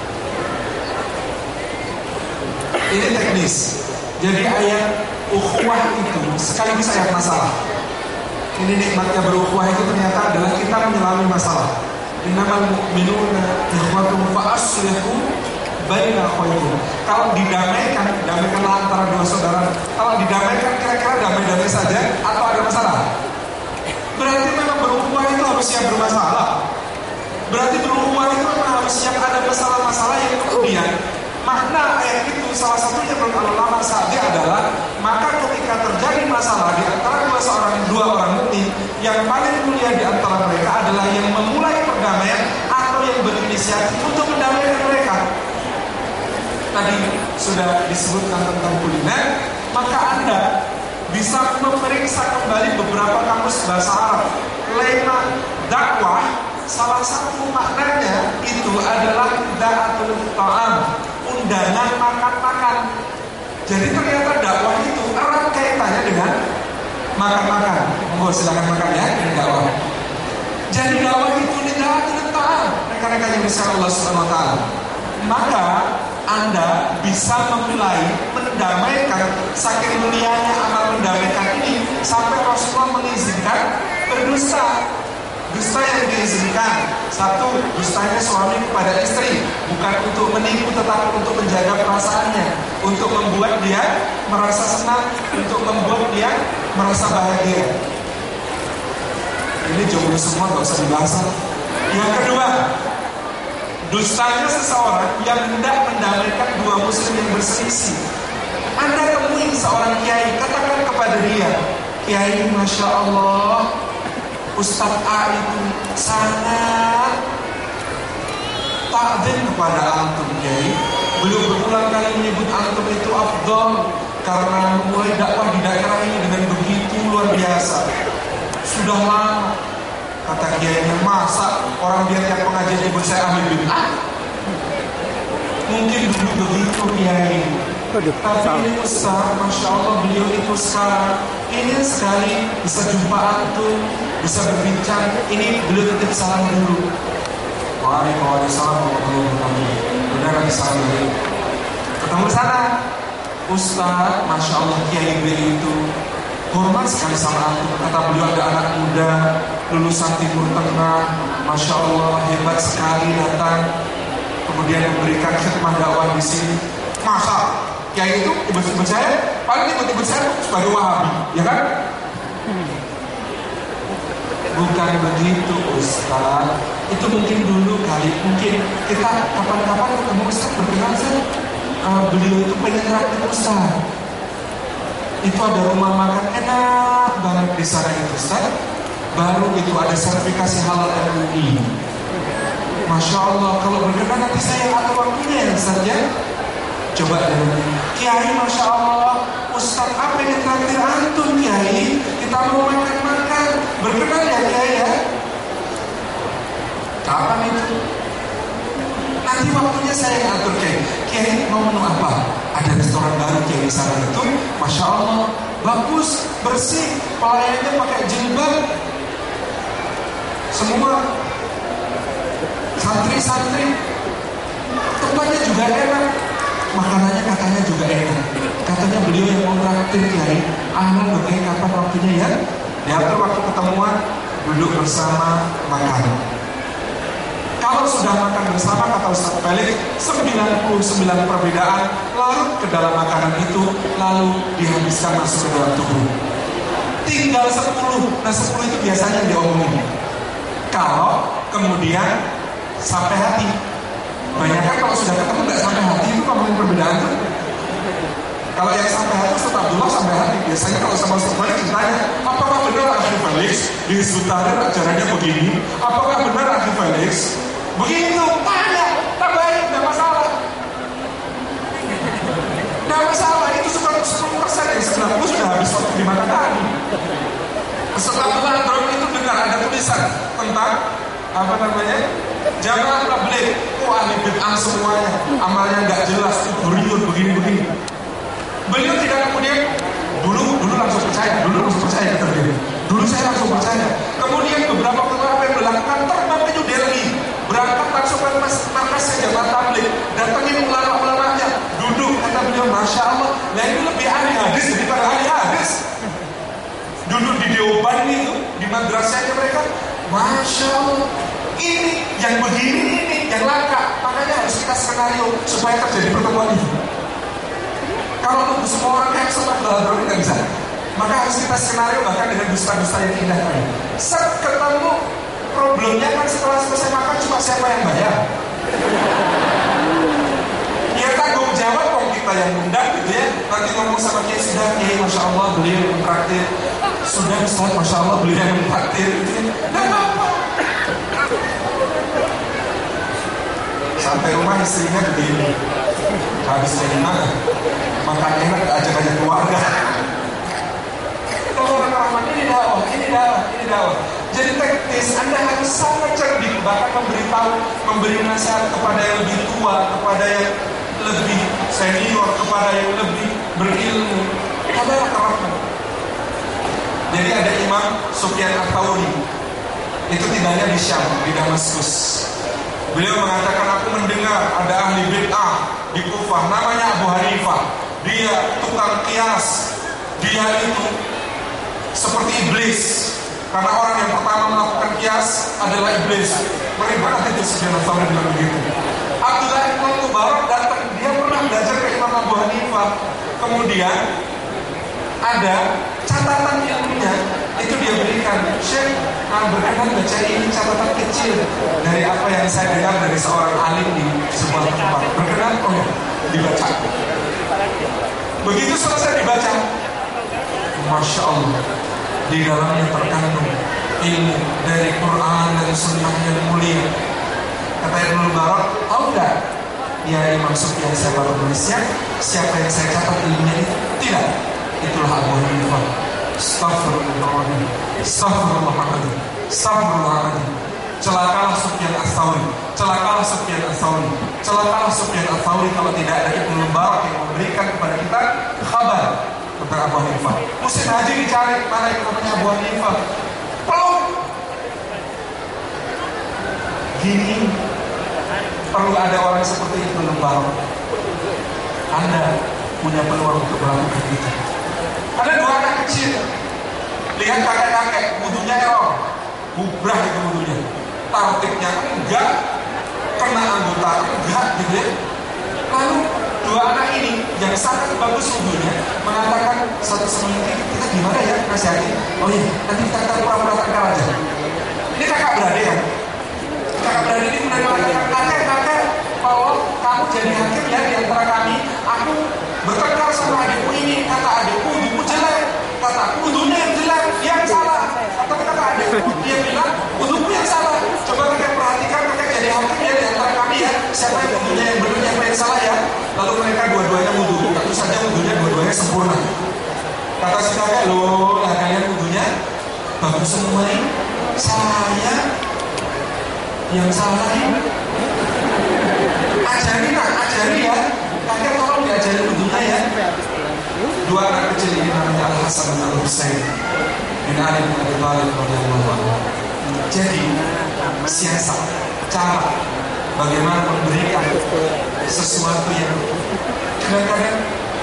Ini teknis. Jadi ayat ukhuwah itu sekaligus ayat masalah. Ini nikmatnya berukhuwah itu ternyata adalah kita menyelami masalah. Innamal mu'minuna ikhwatun fa aslihu baina akhawaykum. Kalau didamaikan, damaikanlah antara dua saudara. Kalau didamaikan kira-kira damai-damai saja atau ada masalah? Berarti memang berukhuwah itu harus siap bermasalah. Berarti berukhuwah itu memang harus siap ada masalah-masalah yang kemudian makna ayat itu salah satunya menurut ulama Sa'di adalah maka ketika terjadi masalah di antara dua orang mukmin, yang paling mulia di antara mereka adalah yang memulai perdamaian atau yang berinisiatif untuk mendamaikan mereka. Tadi sudah disebutkan tentang kuliner, maka Anda bisa memeriksa kembali beberapa kamus bahasa Arab. Lema dakwah, salah satu maknanya itu adalah da'atul ta'am, undangan makan-makan. Jadi ternyata dakwah itu erat kaitannya dengan makan-makan. Monggo silakan makan ya, ini dakwah. Jadi dakwah itu da'atul ta'am, rekan-rekan yang besar Allah Subhanahu wa taala. Maka Anda bisa memulai mendamaikan, saking mulianya amal mendamaikan ini sampai Rasulullah mengizinkan berdusta. Dusta yang diizinkan, satu, dustanya suami kepada istri, bukan untuk menipu tetapi untuk menjaga perasaannya, untuk membuat dia merasa senang, untuk membuat dia merasa bahagia. Ini jomblo semua, gak usah dibahas. Yang kedua, dustanya seseorang yang hendak mendamaikan dua muslim yang berselisih. Anda temui seorang kiai, katakan kepada dia, Kiai, Masya Allah, Ustadz A itu sangat takdim kepada antum, Kiai. Beliau berulang kali menyebut antum itu afdal karena mulai dakwah di daerah ini dengan begitu luar biasa. Sudah lama, kata kiainya, masa orang dia tiap pengajian nyebut saya ahli bid'ah? Mungkin dulu begitu, Kiai. Tapi ini Ustaz, Masya Allah beliau itu sekarang ingin sekali bisa jumpa antum, bisa berbincang. Ini beliau titip salam dulu. Waalaikumsalam warahmatullahi wabarakatuh. Benar lagi salam dulu. Ketemu sana, Ustaz, Masya Allah Kiai beliau itu hormat sekali sama antum. Kata beliau ada anak muda lulusan Timur Tengah, Masya Allah hebat sekali datang, kemudian memberikan khidmah dakwah di sini. Masa Kiai itu tiba-tiba saya, paling tiba-tiba saya sebagai Wahabi, ya kan? Bukan begitu Ustaz. Itu mungkin dulu kali, mungkin kita kapan-kapan ketemu Ustaz berkenan saja. Beliau itu pengen rakit Ustaz. Itu ada rumah makan enak banget di sana itu Ustaz. Baru itu ada sertifikasi halal MUI. Masya Allah, kalau berkenan nanti saya atur waktunya ya Ustaz ya. Coba dengan Kiai, Masya Allah, Ustaz apa yang traktir antum Kiai? Kita mau makan-makan. Berkenan ya Kiai ya? Kapan itu? Nanti waktunya saya yang atur Kiai. Kiai mau menu apa? Ada restoran baru Kiai di sana itu, Masya Allah, bagus, bersih, pelayannya pakai jilbab, semua santri-santri, tempatnya juga enak, makanannya katanya juga enak. Katanya beliau yang mau traktir Kiai. Ahlan loh Kiai, kapan waktunya ya? Diatur waktu ketemuan, duduk bersama, makan. Kalau sudah makan bersama, kata Ustaz Felix, 99 perbedaan larut ke dalam makanan itu, lalu dihabiskan masuk ke dalam tubuh. Tinggal 10. Nah 10 itu biasanya diomongin. Kalau kemudian sampai hati, banyak kan kalau sudah ketemu nggak sampai hati itu ngomongin perbedaan tuh. Kalau yang sampai hati Ustaz Abdullah sampai hati. Biasanya kalau sama Ustaz Felix ditanya, apakah benar Akhi Felix di Sutari acaranya begini? Apakah benar Akhi Felix? Begitu, tanya, tak baik, tidak masalah. Tidak masalah, itu 10% yang 90 sudah habis waktu di mata tadi. Setelah itu dengar ada tulisan tentang apa namanya? Jamaah tabligh, ahli bid'ah semuanya, amalnya nggak jelas, beriur begini-begini. Beliau tidak kemudian dulu langsung percaya, kata beliau. Dulu saya langsung percaya. Kemudian beberapa perkara yang dilakukan terbang ke New Delhi, berangkat langsung ke markasnya Jamaah Tabligh, datangin ulama-ulamanya, duduk, kata beliau, Masya Allah, nah ini lebih ahli hadis daripada ahli hadis. Duduk di Deoban itu, di madrasahnya mereka, Masya Allah, ini yang begini ini yang langka, makanya harus kita skenario supaya terjadi pertemuan itu. Kalau untuk semua orang yang sempat belajar nggak bisa, maka harus kita skenario bahkan dengan dusta-dusta yang indah tadi. Set ketemu, problemnya kan setelah selesai makan cuma siapa yang bayar? Ya tanggung jawab kok kita yang undang gitu ya. Nanti ngomong sama Kiai sudah, Kiai Masya Allah beliau yang mentraktir. Sudah Ustaz, Masya Allah beliau yang mentraktir gitu ya. Nggak apa-apa. Sampai rumah istrinya begini, habis dari mana? Makan enak ajak-ajak keluarga. ini dakwah. Jadi teknis Anda harus sangat cerdik, bahkan memberi nasihat kepada yang lebih tua, kepada yang lebih senior, kepada yang lebih berilmu. Adalah kerahmat. Jadi ada Imam Sufyan Ats-Tsauri, itu tinggalnya di Syam, di Damaskus. Beliau mengatakan, aku mendengar ada ahli bid'ah di Kufah, namanya Abu Hanifah. Dia tukang kias, dia itu seperti iblis. Karena orang yang pertama melakukan kias adalah iblis. Mereka banget itu Sufyan Ats-Tsauri bilang begitu. Abdullah bin Mubarak datang, dia pernah belajar ke Imam Abu Hanifah. Kemudian ada catatan ilmunya, itu dia berikan. Syekh, berkenan baca ini catatan kecil dari apa yang saya dengar dari seorang alim di sebuah tempat. Berkenan, oh ya, dibaca. Begitu selesai dibaca, Masya Allah, di dalamnya terkandung ilmu dari Quran dan Sunnah yang mulia. Kata Ibnu Mubarak, tahu nggak? Ya Imam Sufyan, saya baru menulisnya. Siapa yang saya catat ilmunya itu? Tidak. Itulah Abu Hanifah. Astaghfirullahaladzim. Astaghfirullahaladzim. Astaghfirullahaladzim. Celakalah Sufyan Ats-Tsauri. Celakalah Sufyan Ats-Tsauri. Celakalah Sufyan Ats-Tsauri kalau tidak ada Ibnu Mubarak yang memberikan kepada kita kabar tentang Abu Hanifah. Musim haji dicari mana yang namanya Abu Hanifah. Peluk. Gini perlu ada orang seperti Ibnu Mubarak. Anda punya peluang untuk melakukan itu. Ada dua anak kecil, lihat kakek-kakek, wudunya error, bubrah itu wudunya, tartibnya enggak, kena anggota enggak, gitu ya. Lalu dua anak ini yang sangat bagus wudunya mengatakan satu sama lain, kita gimana ya nasihatin? Oh iya, nanti kita pura-pura tangkal aja. Ini kakak beradik kan? Kakak beradik ini kemudian mengatakan, kakek, kalau kamu jadi hakim ya di antara kami, aku bertengkar sama adikku ini, kata adikku wuduku jelek, kata wudunya yang jelek, yang salah. Atau kata adikku, dia bilang wuduku yang salah. Coba kakek perhatikan, kakek jadi hakim ya di antara kami ya, siapa yang wudunya yang benar, siapa yang salah ya. Lalu mereka dua-duanya wudu, tentu saja wudunya dua-duanya sempurna. Kata si kakek, loh lah kalian wudunya bagus semua ini, saya yang salah ini. Ajari ya. Kakek tolong diajari wudunya ya. Dua anak kecil ini namanya Al-Hasan dan Al-Husain bin Ali bin Abi Thalib radhiyallahu anhu. Jadi siasat, cara bagaimana memberikan sesuatu yang kadang-kadang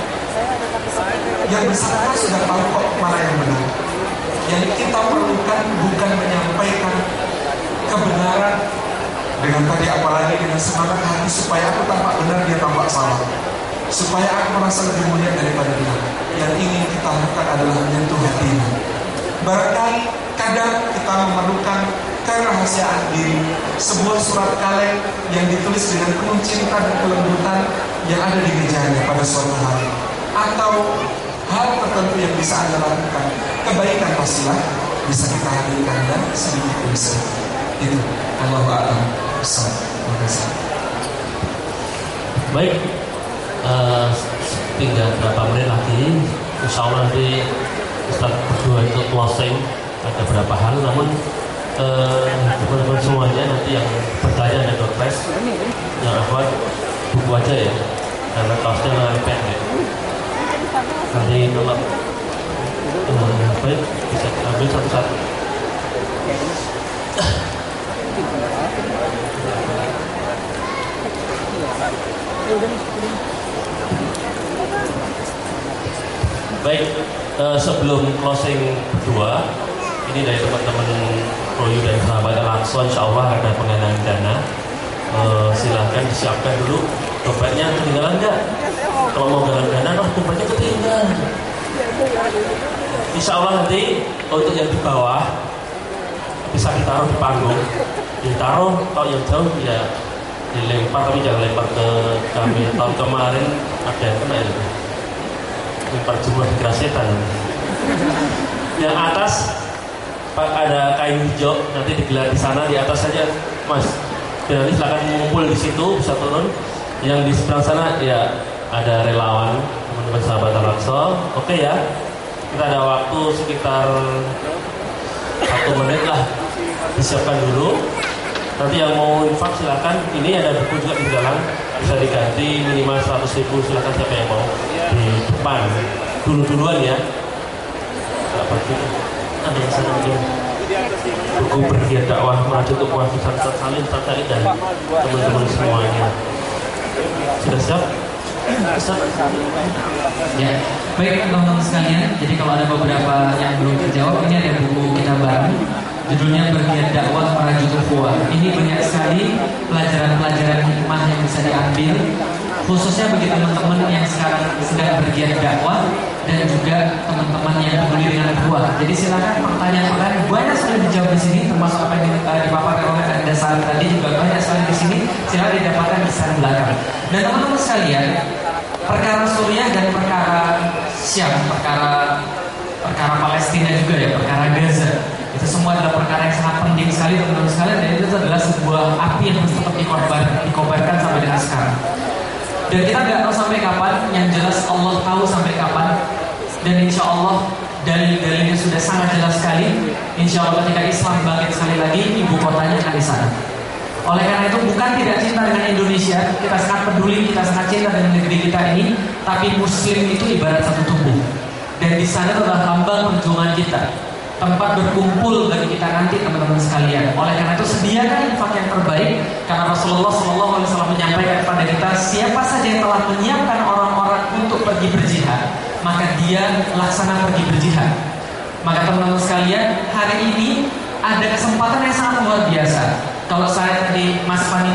yang bersangkutan sudah tahu kok mana yang benar. Yang kita perlukan bukan menyampaikan kebenaran dengan tadi apalagi dengan semangat hati supaya aku tampak benar, dia tampak salah, supaya aku merasa lebih mulia daripada dia. Yang ingin kita lakukan adalah menyentuh hatinya. Barangkali kadang kita memerlukan kerahasiaan diri, sebuah surat kaleng yang ditulis dengan penuh cinta dan kelembutan yang ada di mejanya pada suatu hari, atau hal tertentu yang bisa Anda lakukan. Kebaikan pastilah bisa kita hadirkan dan sedikit demi sedikit. Itu Allahu a'lam. Baik, tinggal berapa menit lagi. Insya Allah nanti Ustaz berdua itu closing, ada berapa hal. Namun teman-teman semuanya nanti yang bertanya ada doorpress, yang akhwat buku aja ya, karena kaosnya pendek. Nanti kalau baik bisa ambil satu-satu. Baik, sebelum closing kedua, ini dari teman-teman Royu dan sahabat Al-Aqsa, insya Allah ada penggalangan dana. Silahkan disiapkan dulu. Dompetnya ketinggalan nggak? Kalau mau galang dana, dompetnya ketinggalan. Insya Allah nanti untuk yang di bawah bisa ditaruh di panggung. Ditaruh, kalau yang jauh ya dilempar, tapi jangan lempar ke kami. Tahun kemarin ada yang kena itu, lempar jumlah di Grasetan. Yang atas ada kain hijau, nanti digelar di sana, di atas saja Mas. Dan nanti silakan mengumpul di situ, bisa turun. Yang di seberang sana ya ada relawan teman-teman sahabat Al-Aqsa. Oke ya, kita ada waktu sekitar 1 menit lah disiapkan dulu. Nanti yang mau infak silakan. Ini ada buku juga di dalam, bisa diganti minimal 100.000. Silakan siapa yang mau di depan. Duluan ya. Apa gitu? Ada yang sana mungkin. Buku bergiat dakwah merajut ukhuwah Ustaz Salim, Ustaz Said dan teman-teman semuanya. Sudah siap? Ustaz? Ya, baik teman-teman sekalian. Jadi kalau ada beberapa yang belum terjawab, ini ada buku kita baru. Judulnya Bergiat Dakwah Merajut Ukhuwah. Ini banyak sekali pelajaran-pelajaran hikmah yang bisa diambil, khususnya bagi teman-teman yang sekarang sedang bergiat dakwah dan juga teman-teman yang peduli dengan ukhuwah. Jadi silakan pertanyaan-pertanyaan banyak sekali dijawab di sini, termasuk apa yang dipaparkan oleh Anda saat tadi juga banyak sekali di sini. Silakan didapatkan di sana belakang. Dan teman-teman sekalian, perkara Suriah dan perkara Syam, perkara Palestina juga ya, perkara Gaza, itu semua adalah perkara yang sangat penting sekali teman-teman sekalian, dan itu adalah sebuah api yang harus tetap dikobarkan sampai dengan sekarang. Dan kita nggak tahu sampai kapan, yang jelas Allah tahu sampai kapan. Dan insya Allah dalil-dalilnya sudah sangat jelas sekali. Insya Allah ketika Islam bangkit sekali lagi, ibu kotanya akan di sana. Oleh karena itu bukan tidak cinta dengan Indonesia, kita sangat peduli, kita sangat cinta dengan negeri kita ini. Tapi Muslim itu ibarat satu tubuh, dan di sana adalah lambang perjuangan kita, tempat berkumpul bagi kita nanti teman-teman sekalian. Oleh karena itu sediakan infak yang terbaik, karena Rasulullah SAW menyampaikan kepada kita, siapa saja yang telah menyiapkan orang-orang untuk pergi berjihad, maka dia laksana pergi berjihad. Maka teman-teman sekalian, hari ini ada kesempatan yang sangat luar biasa. Kalau saya tadi Mas Fani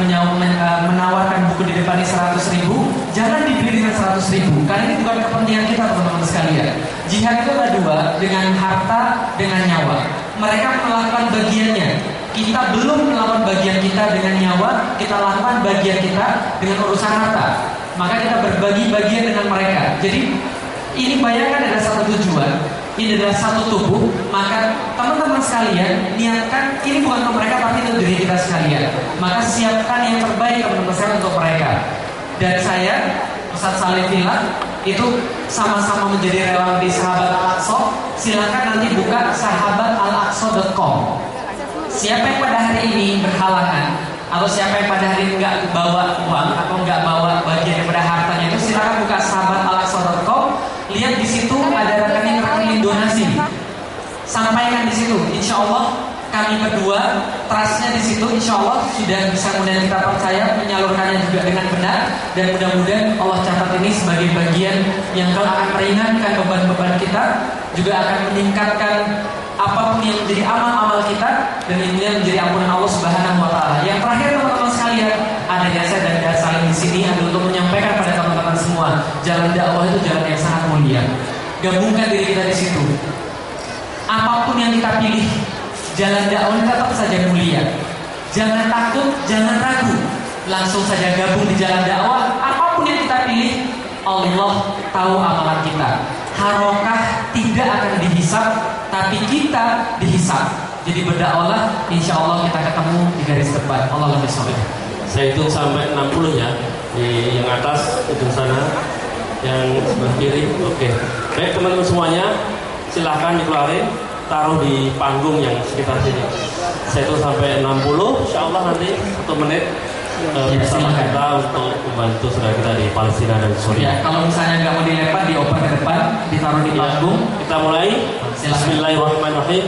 menawarkan buku di depan ini 100.000, jangan dibeli dengan 100.000, karena ini bukan kepentingan kita teman-teman sekalian. Jihad itu ada dua, dengan harta, dengan nyawa. Mereka melakukan bagiannya, kita belum melakukan bagian kita dengan nyawa, kita lakukan bagian kita dengan urusan harta. Maka kita berbagi bagian dengan mereka. Jadi ini bayangkan ada satu tujuan, ini adalah satu tubuh. Maka teman-teman sekalian niatkan ini bukan untuk mereka, tapi untuk diri kita sekalian. Maka siapkan yang terbaik teman-teman sekalian untuk mereka. Dan saya Ustaz Salim bilang itu sama-sama menjadi relawan di Sahabat Al-Aqsa. Silakan nanti buka sahabatalaqsa.com. Siapa yang pada hari ini berhalangan, atau siapa yang pada hari ini nggak bawa uang atau nggak bawa bagian daripada hartanya, itu silakan buka sahabatalaqsa.com. Lihat di situ ada rekening donasi. Sampaikan di situ. Insya Allah kami berdua trustnya di situ. Insya Allah sudah bisa kemudian kita percaya menyalurkannya juga dengan benar, dan mudah-mudahan Allah catat ini sebagai bagian yang akan meringankan beban-beban kita, juga akan meningkatkan apapun yang menjadi amal-amal kita, dan ini menjadi ampunan Allah Subhanahu wa taala. Yang terakhir teman-teman sekalian, ada jasa dan saling di sini adalah untuk menyampaikan pada teman-teman semua, jalan dakwah itu jalan yang sangat mulia. Gabungkan diri kita di situ. Apapun yang kita pilih, jalan dakwah tetap saja mulia. Jangan takut, jangan ragu. Langsung saja gabung di jalan dakwah. Apapun yang kita pilih, Allah tahu amalan kita. Harokah tidak akan dihisab, tapi kita dihisab. Jadi berdakwahlah, insya Allah kita ketemu di garis depan. Allah lebih soleh. Saya hitung sampai 60 ya. Di yang atas ujung sana, yang sebelah kiri. Oke. Baik teman-teman semuanya, silahkan dikeluarin, taruh di panggung yang sekitar sini. Saya hitung sampai 60. Insya Allah nanti 1 menit bersama kita untuk membantu saudara kita di Palestina dan Suriah. Ya, kalau misalnya nggak mau dilempar, dioper ke depan, ditaruh di panggung. Kita mulai. Bismillahirrahmanirrahim.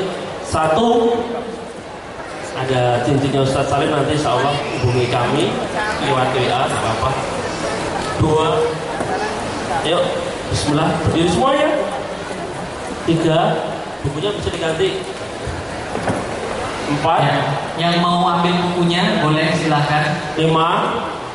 1, ada cincinnya Ustaz Salim, nanti insya Allah hubungi kami lewat WA, nggak apa-apa. 2, ayo Bismillah, berdiri semuanya. 3, bukunya bisa diganti. 4 ya, yang mau ambil bukunya boleh silahkan. 5,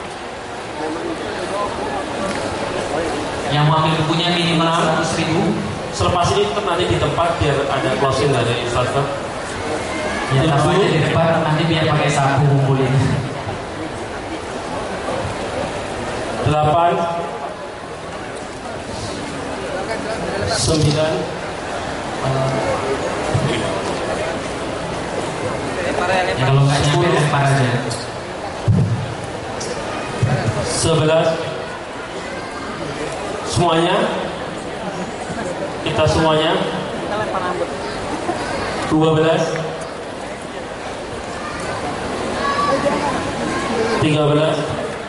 yang mau ambil bukunya minimal 100.000. Selepas ini tetap nanti di tempat biar ada closing dari Ustaz. Ya, taruh aja di depan, nanti biar pakai sapu kumpulin. 8, 9, Ya, kalau nggak nyampe lempar aja. 11, semuanya, kita semuanya. 12, 13,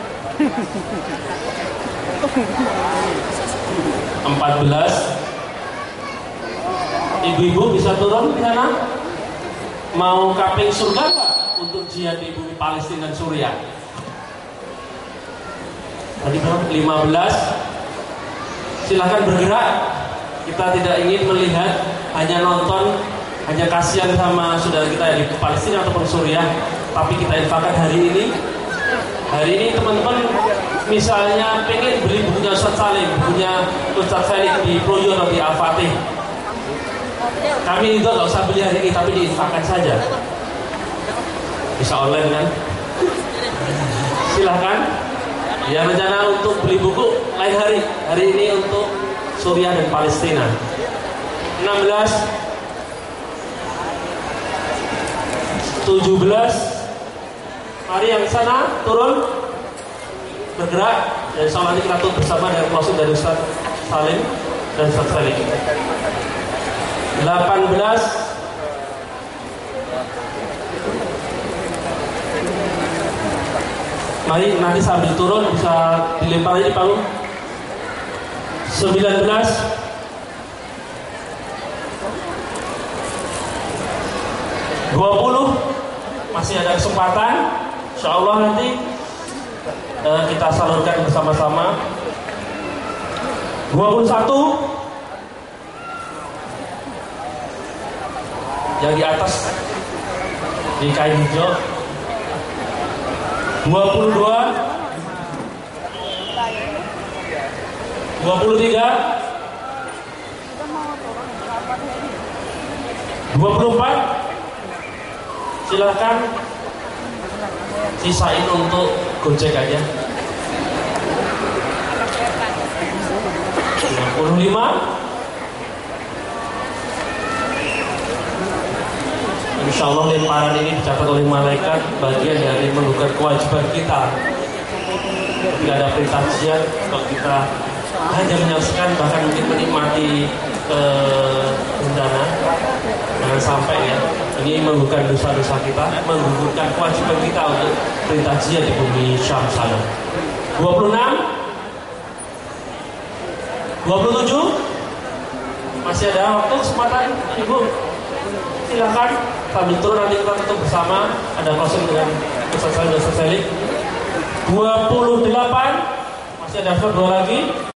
14. Ibu-ibu bisa turun di sana? Mau kaping surga nggak untuk jihad di bumi Palestina dan Suriah? Tadi berapa? 15. Silahkan bergerak. Kita tidak ingin melihat, hanya nonton, hanya kasihan sama saudara kita yang di Palestina ataupun Suriah, tapi kita infakkan hari ini. Hari ini teman-teman misalnya pengen beli bukunya Ustaz Salim, bukunya Ustaz Felix di Proyo atau di Al-Fatih. Kami itu nggak usah beli hari ini, tapi diinfakkan saja. Bisa online kan? Silahkan. Ya, rencana untuk beli buku lain hari. Hari ini untuk Suriah dan Palestina. 16, 17. Mari yang sana turun, bergerak. Dan insya Allah kita tutup bersama dengan closing dari Ustaz Salim dan Ustaz Salim. 18. Mari nanti sambil turun bisa dilempar aja di panggung. 19. 20. Masih ada kesempatan. Insya Allah nanti kita salurkan bersama-sama. 21. Yang di atas di kain hijau. 22. 23. 24. Silahkan sisain untuk Gojek aja. 25. Insya Allah lemparan ini dicatat oleh malaikat bagian dari menunaikan kewajiban kita. Ketika ada perintah jihad, kalau kita hanya menyaksikan bahkan mungkin menikmati bencana, jangan sampai ya. Ini menggugurkan dosa-dosa kita, menggugurkan kewajiban kita untuk perintah jihad di bumi Syam sana. 26. 27. Masih ada waktu, kesempatan, Ibu. Silakan sambil turun nanti kita tutup bersama. Ada closing dengan Ustaz Salim dan Ustaz Felix. 28. Masih ada 2 lagi.